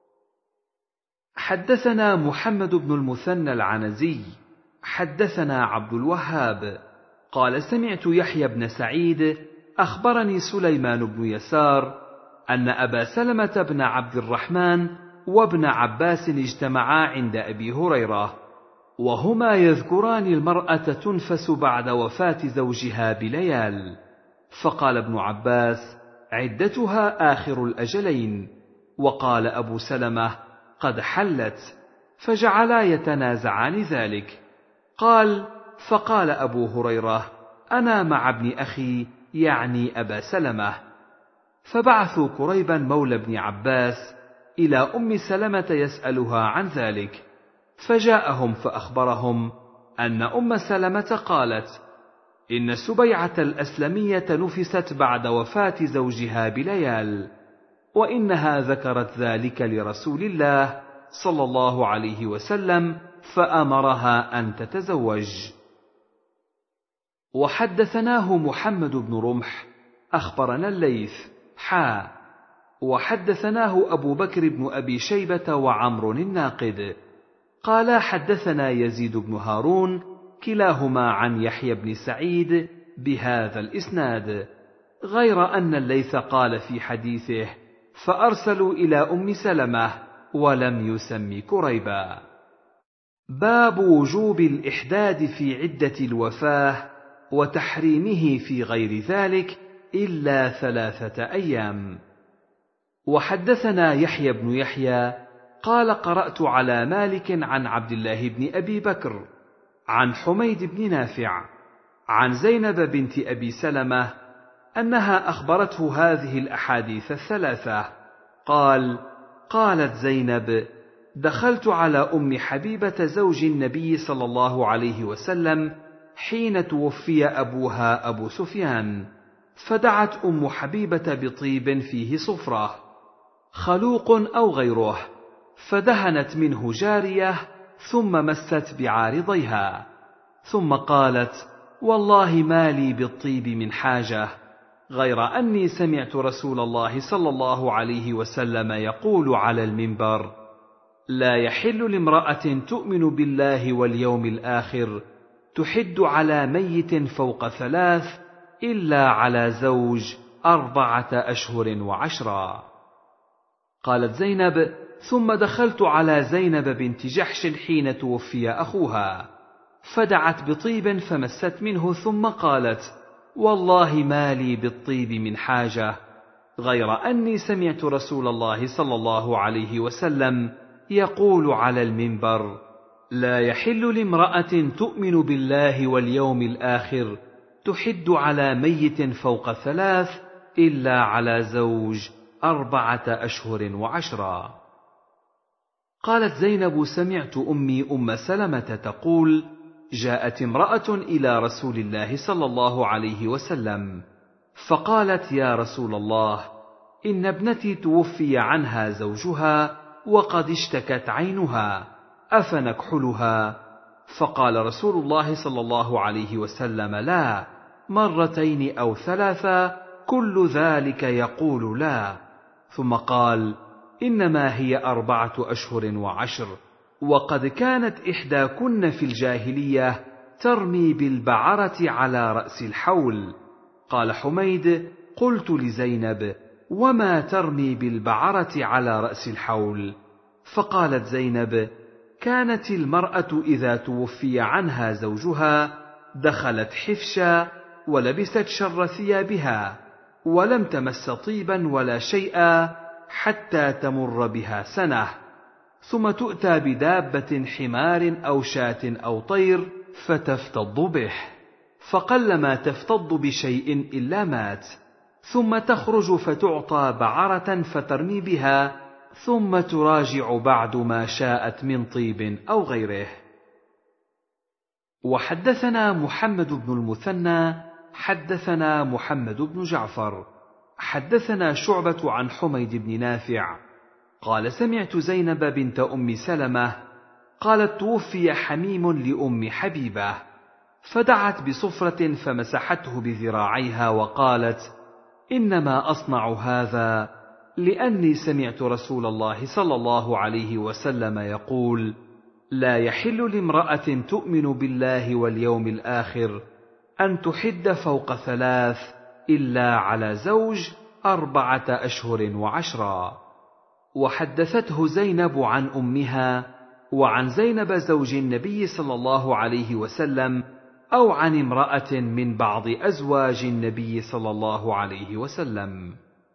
حدثنا محمد بن المثنى العنزي حدثنا عبد الوهاب قال سمعت يحيى بن سعيد أخبرني سليمان بن يسار أن أبا سلمة بن عبد الرحمن وابن عباس اجتمعا عند أبي هريرة، وهما يذكران المرأة تنفس بعد وفاة زوجها بليال، فقال ابن عباس عدتها آخر الأجلين، وقال أبو سلمة قد حلت، فجعلا يتنازعان ذلك. قال فقال أبو هريرة أنا مع ابن أخي يعني أبا سلمة، فبعثوا كريبا مولى ابن عباس إلى أم سلمة يسألها عن ذلك، فجاءهم فأخبرهم أن أم سلمة قالت إن سبيعة الأسلمية نفست بعد وفاة زوجها بليال، وإنها ذكرت ذلك لرسول الله صلى الله عليه وسلم فأمرها أن تتزوج. وحدثناه محمد بن رمح أخبرنا الليث حا وحدثناه أبو بكر بن أبي شيبة وعمر الناقد قال حدثنا يزيد بن هارون كلاهما عن يحيى بن سعيد بهذا الإسناد، غير أن الليث قال في حديثه فأرسلوا إلى أم سلمة ولم يسم كريبا. باب وجوب الإحداد في عدة الوفاة وتحريمه في غير ذلك إلا ثلاثة أيام. وحدثنا يحيى بن يحيى قال قرأت على مالك عن عبد الله بن أبي بكر عن حميد بن نافع عن زينب بنت أبي سلمة أنها أخبرته هذه الأحاديث الثلاثة. قال قالت زينب دخلت على أم حبيبة زوج النبي صلى الله عليه وسلم حين توفي أبوها أبو سفيان، فدعت أم حبيبة بطيب فيه صفرة خلوق أو غيره، فدهنت منه جارية ثم مست بعارضيها، ثم قالت: والله ما لي بالطيب من حاجة، غير أني سمعت رسول الله صلى الله عليه وسلم يقول على المنبر: لا يحل لامرأة تؤمن بالله واليوم الآخر تحد على ميت فوق ثلاث إلا على زوج أربعة أشهر وعشرا. قالت زينب: ثم دخلت على زينب بنت جحش حين توفي أخوها، فدعت بطيب فمست منه، ثم قالت: والله ما لي بالطيب من حاجة، غير أني سمعت رسول الله صلى الله عليه وسلم يقول على المنبر: لا يحل لامرأة تؤمن بالله واليوم الآخر تحد على ميت فوق ثلاث إلا على زوج أربعة أشهر وعشرا. قالت زينب: سمعت أمي أم سلمة تقول: جاءت امرأة إلى رسول الله صلى الله عليه وسلم فقالت: يا رسول الله، إن ابنتي توفي عنها زوجها وقد اشتكت عينها، أفنكحلها؟ فقال رسول الله صلى الله عليه وسلم: لا، مرتين أو ثلاثا، كل ذلك يقول لا. ثم قال: إنما هي أربعة أشهر وعشر، وقد كانت إحداكن في الجاهلية ترمي بالبعرة على رأس الحول. قال حميد: قلت لزينب: وما ترمي بالبعرة على رأس الحول؟ فقالت زينب: كانت المرأة إذا توفي عنها زوجها دخلت حفشا ولبست شر ثيابها، ولم تمس طيبا ولا شيئا حتى تمر بها سنة، ثم تؤتى بدابة حمار أو شاة أو طير فتفتض به، فقلما تفتض بشيء إلا مات، ثم تخرج فتعطى بعرة فترمي بها، ثم تراجع بعد ما شاءت من طيب أو غيره. وحدثنا محمد بن المثنى حدثنا محمد بن جعفر حدثنا شعبة عن حميد بن نافع قال: سمعت زينب بنت أم سلمة قالت: توفي حميم لأم حبيبة، فدعت بصفرة فمسحته بذراعيها وقالت: إنما أصنع هذا لأني سمعت رسول الله صلى الله عليه وسلم يقول: لا يحل لامرأة تؤمن بالله واليوم الآخر أن تحد فوق ثلاث إلا على زوج أربعة أشهر وعشرا. وحدثته زينب عن أمها وعن زينب زوج النبي صلى الله عليه وسلم أو عن امرأة من بعض أزواج النبي صلى الله عليه وسلم.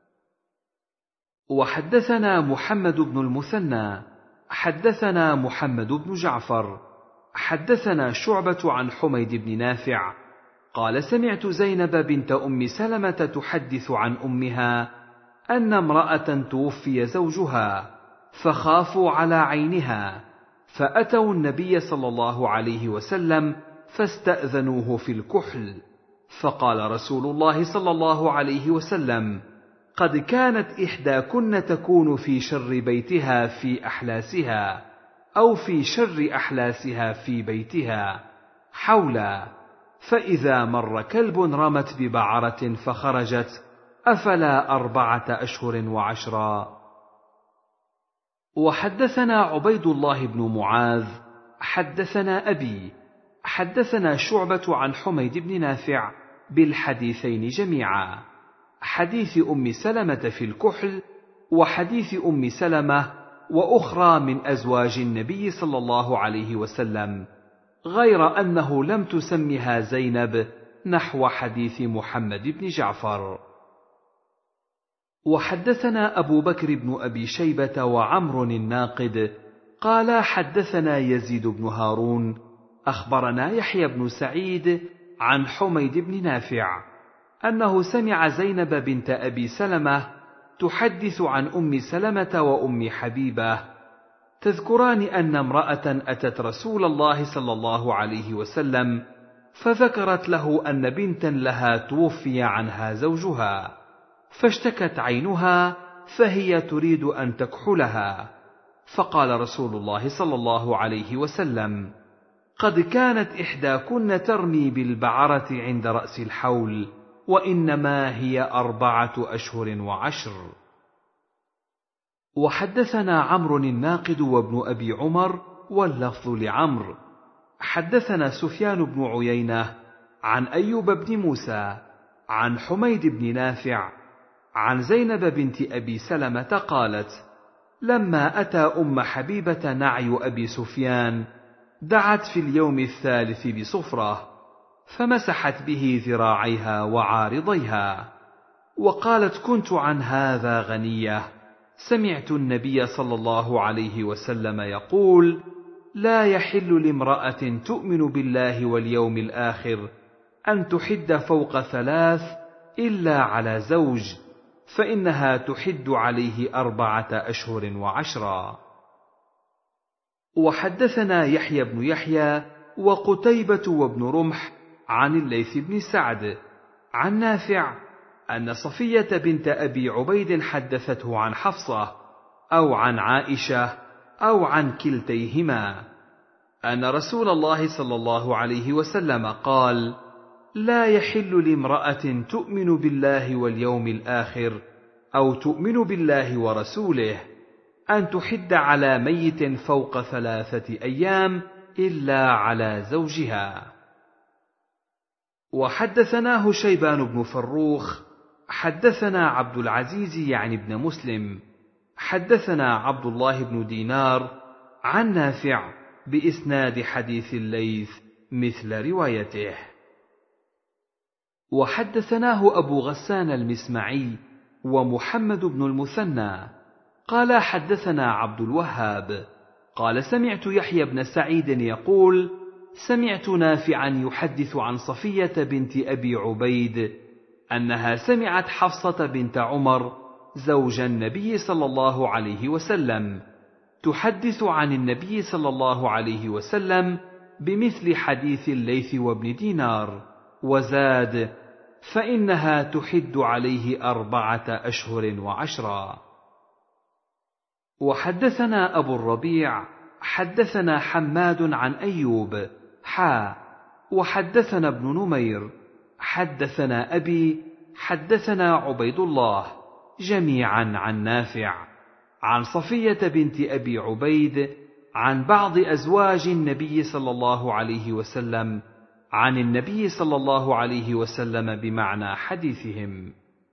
وحدثنا محمد بن المثنى حدثنا محمد بن جعفر حدثنا شعبة عن حميد بن نافع قال: سمعت زينب بنت أم سلمة تحدث عن أمها أن امرأة توفي زوجها فخافوا على عينها، فأتوا النبي صلى الله عليه وسلم فاستأذنوه في الكحل، فقال رسول الله صلى الله عليه وسلم: قد كانت إحداكن تكون في شر بيتها في أحلاسها، أو في شر أحلاسها في بيتها حولا، فإذا مر كلب رمت ببعرة فخرجت، أفلا أربعة أشهر وعشرا. وحدثنا عبيد الله بن معاذ حدثنا أبي حدثنا شعبة عن حميد بن نافع بالحديثين جميعا، حديث أم سلمة في الكحل وحديث أم سلمة وأخرى من أزواج النبي صلى الله عليه وسلم، غير أنه لم تسمها زينب نحو حديث محمد بن جعفر. وحدثنا أبو بكر بن أبي شيبة وعمر الناقد قال: حدثنا يزيد بن هارون أخبرنا يحيى بن سعيد عن حميد بن نافع أنه سمع زينب بنت أبي سلمة تحدث عن أم سلمة وأم حبيبة تذكران أن امرأة أتت رسول الله صلى الله عليه وسلم فذكرت له أن بنتا لها توفي عنها زوجها، فاشتكت عينها فهي تريد أن تكحلها، فقال رسول الله صلى الله عليه وسلم: قد كانت إحداكن ترمي بالبعرة عند رأس الحول، وإنما هي أربعة أشهر وعشر. وحدثنا عمرو الناقد وابن أبي عمر واللفظ لعمرو. حدثنا سفيان بن عيينة عن أيوب بن موسى عن حميد بن نافع عن زينب بنت أبي سلمة قالت: لما أتى أم حبيبة نعي أبي سفيان دعت في اليوم الثالث بصفرة، فمسحت به ذراعيها وعارضيها، وقالت: كنت عن هذا غنية، سمعت النبي صلى الله عليه وسلم يقول: لا يحل لامرأة تؤمن بالله واليوم الآخر أن تحد فوق ثلاث إلا على زوج، فإنها تحد عليه أربعة أشهر وعشرا. وحدثنا يحيى بن يحيى وقتيبة وابن رمح عن الليث بن سعد عن نافع أن صفية بنت أبي عبيد حدثته عن حفصة أو عن عائشة أو عن كلتيهما أن رسول الله صلى الله عليه وسلم قال: لا يحل لامرأة تؤمن بالله واليوم الآخر أو تؤمن بالله ورسوله أن تحد على ميت فوق ثلاثة أيام إلا على زوجها. وحدثناه شيبان بن فروخ حدثنا عبد العزيز يعني ابن مسلم حدثنا عبد الله بن دينار عن نافع بإسناد حديث الليث مثل روايته. وحدثناه أبو غسان المسمعي ومحمد بن المثنى قال حدثنا عبد الوهاب قال سمعت يحيى بن سعيد يقول: سمعت نافعا يحدث عن صفية بنت أبي عبيد أنها سمعت حفصة بنت عمر زوج النبي صلى الله عليه وسلم تحدث عن النبي صلى الله عليه وسلم بمثل حديث الليث وابن دينار، وزاد: فإنها تحد عليه أربعة أشهر وعشرا. وحدثنا أبو الربيع حدثنا حماد عن أيوب حا وحدثنا ابن نمير حدثنا أبي حدثنا عبيد الله جميعا عن نافع عن صفية بنت أبي عبيد عن بعض أزواج النبي صلى الله عليه وسلم عن النبي صلى الله عليه وسلم بمعنى حديثهم.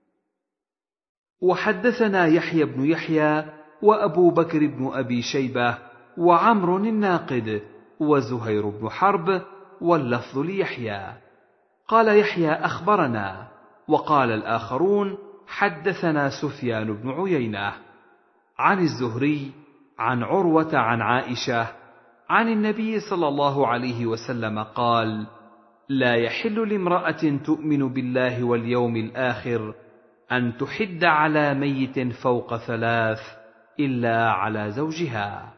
وحدثنا يحيى بن يحيى وأبو بكر بن أبي شيبة وعمر الناقد وزهير بن حرب واللفظ ليحيى. قال يحيى: أخبرنا، وقال الآخرون: حدثنا سفيان بن عيينة عن الزهري عن عروة عن عائشة عن النبي صلى الله عليه وسلم قال: لا يحل لامرأة تؤمن بالله واليوم الآخر أن تحد على ميت فوق ثلاث إلا على زوجها.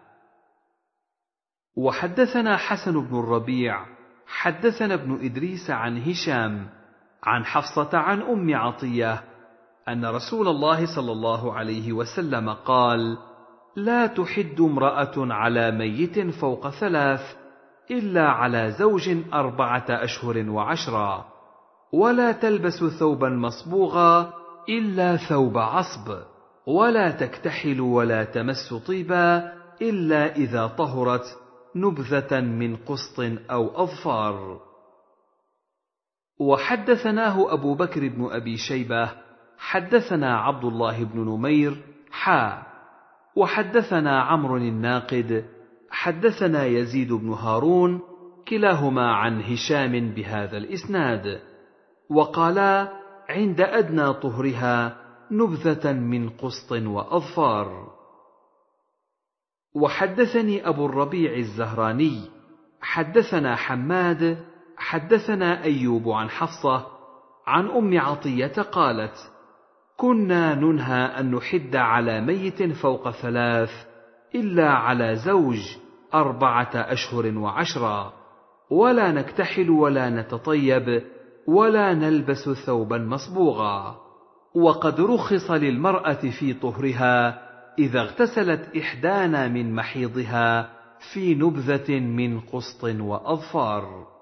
وحدثنا حسن بن الربيع حدثنا ابن إدريس عن هشام عن حفصة عن أم عطية أن رسول الله صلى الله عليه وسلم قال: لا تحد امرأة على ميت فوق ثلاث إلا على زوج أربعة أشهر وعشرا، ولا تلبس ثوبا مصبوغا إلا ثوب عصب، ولا تكتحل ولا تمس طيبا إلا إذا طهرت نبذة من قسط أو أظفار. وحدثناه أبو بكر بن أبي شيبة حدثنا عبد الله بن نمير حا وحدثنا عمرو الناقد حدثنا يزيد بن هارون كلاهما عن هشام بهذا الإسناد، وقالا: عند أدنى طهرها نبذة من قسط وأظفار. وحدثني أبو الربيع الزهراني حدثنا حماد حدثنا أيوب عن حفصة عن أم عطية قالت: كنا ننهى أن نحد على ميت فوق ثلاث إلا على زوج أربعة أشهر وعشرا، ولا نكتحل ولا نتطيب ولا نلبس ثوبا مصبوغا. وقد رخص للمرأة في طهرها إذا اغتسلت إحدانا من محيضها في نبذة من قسط وأظفار.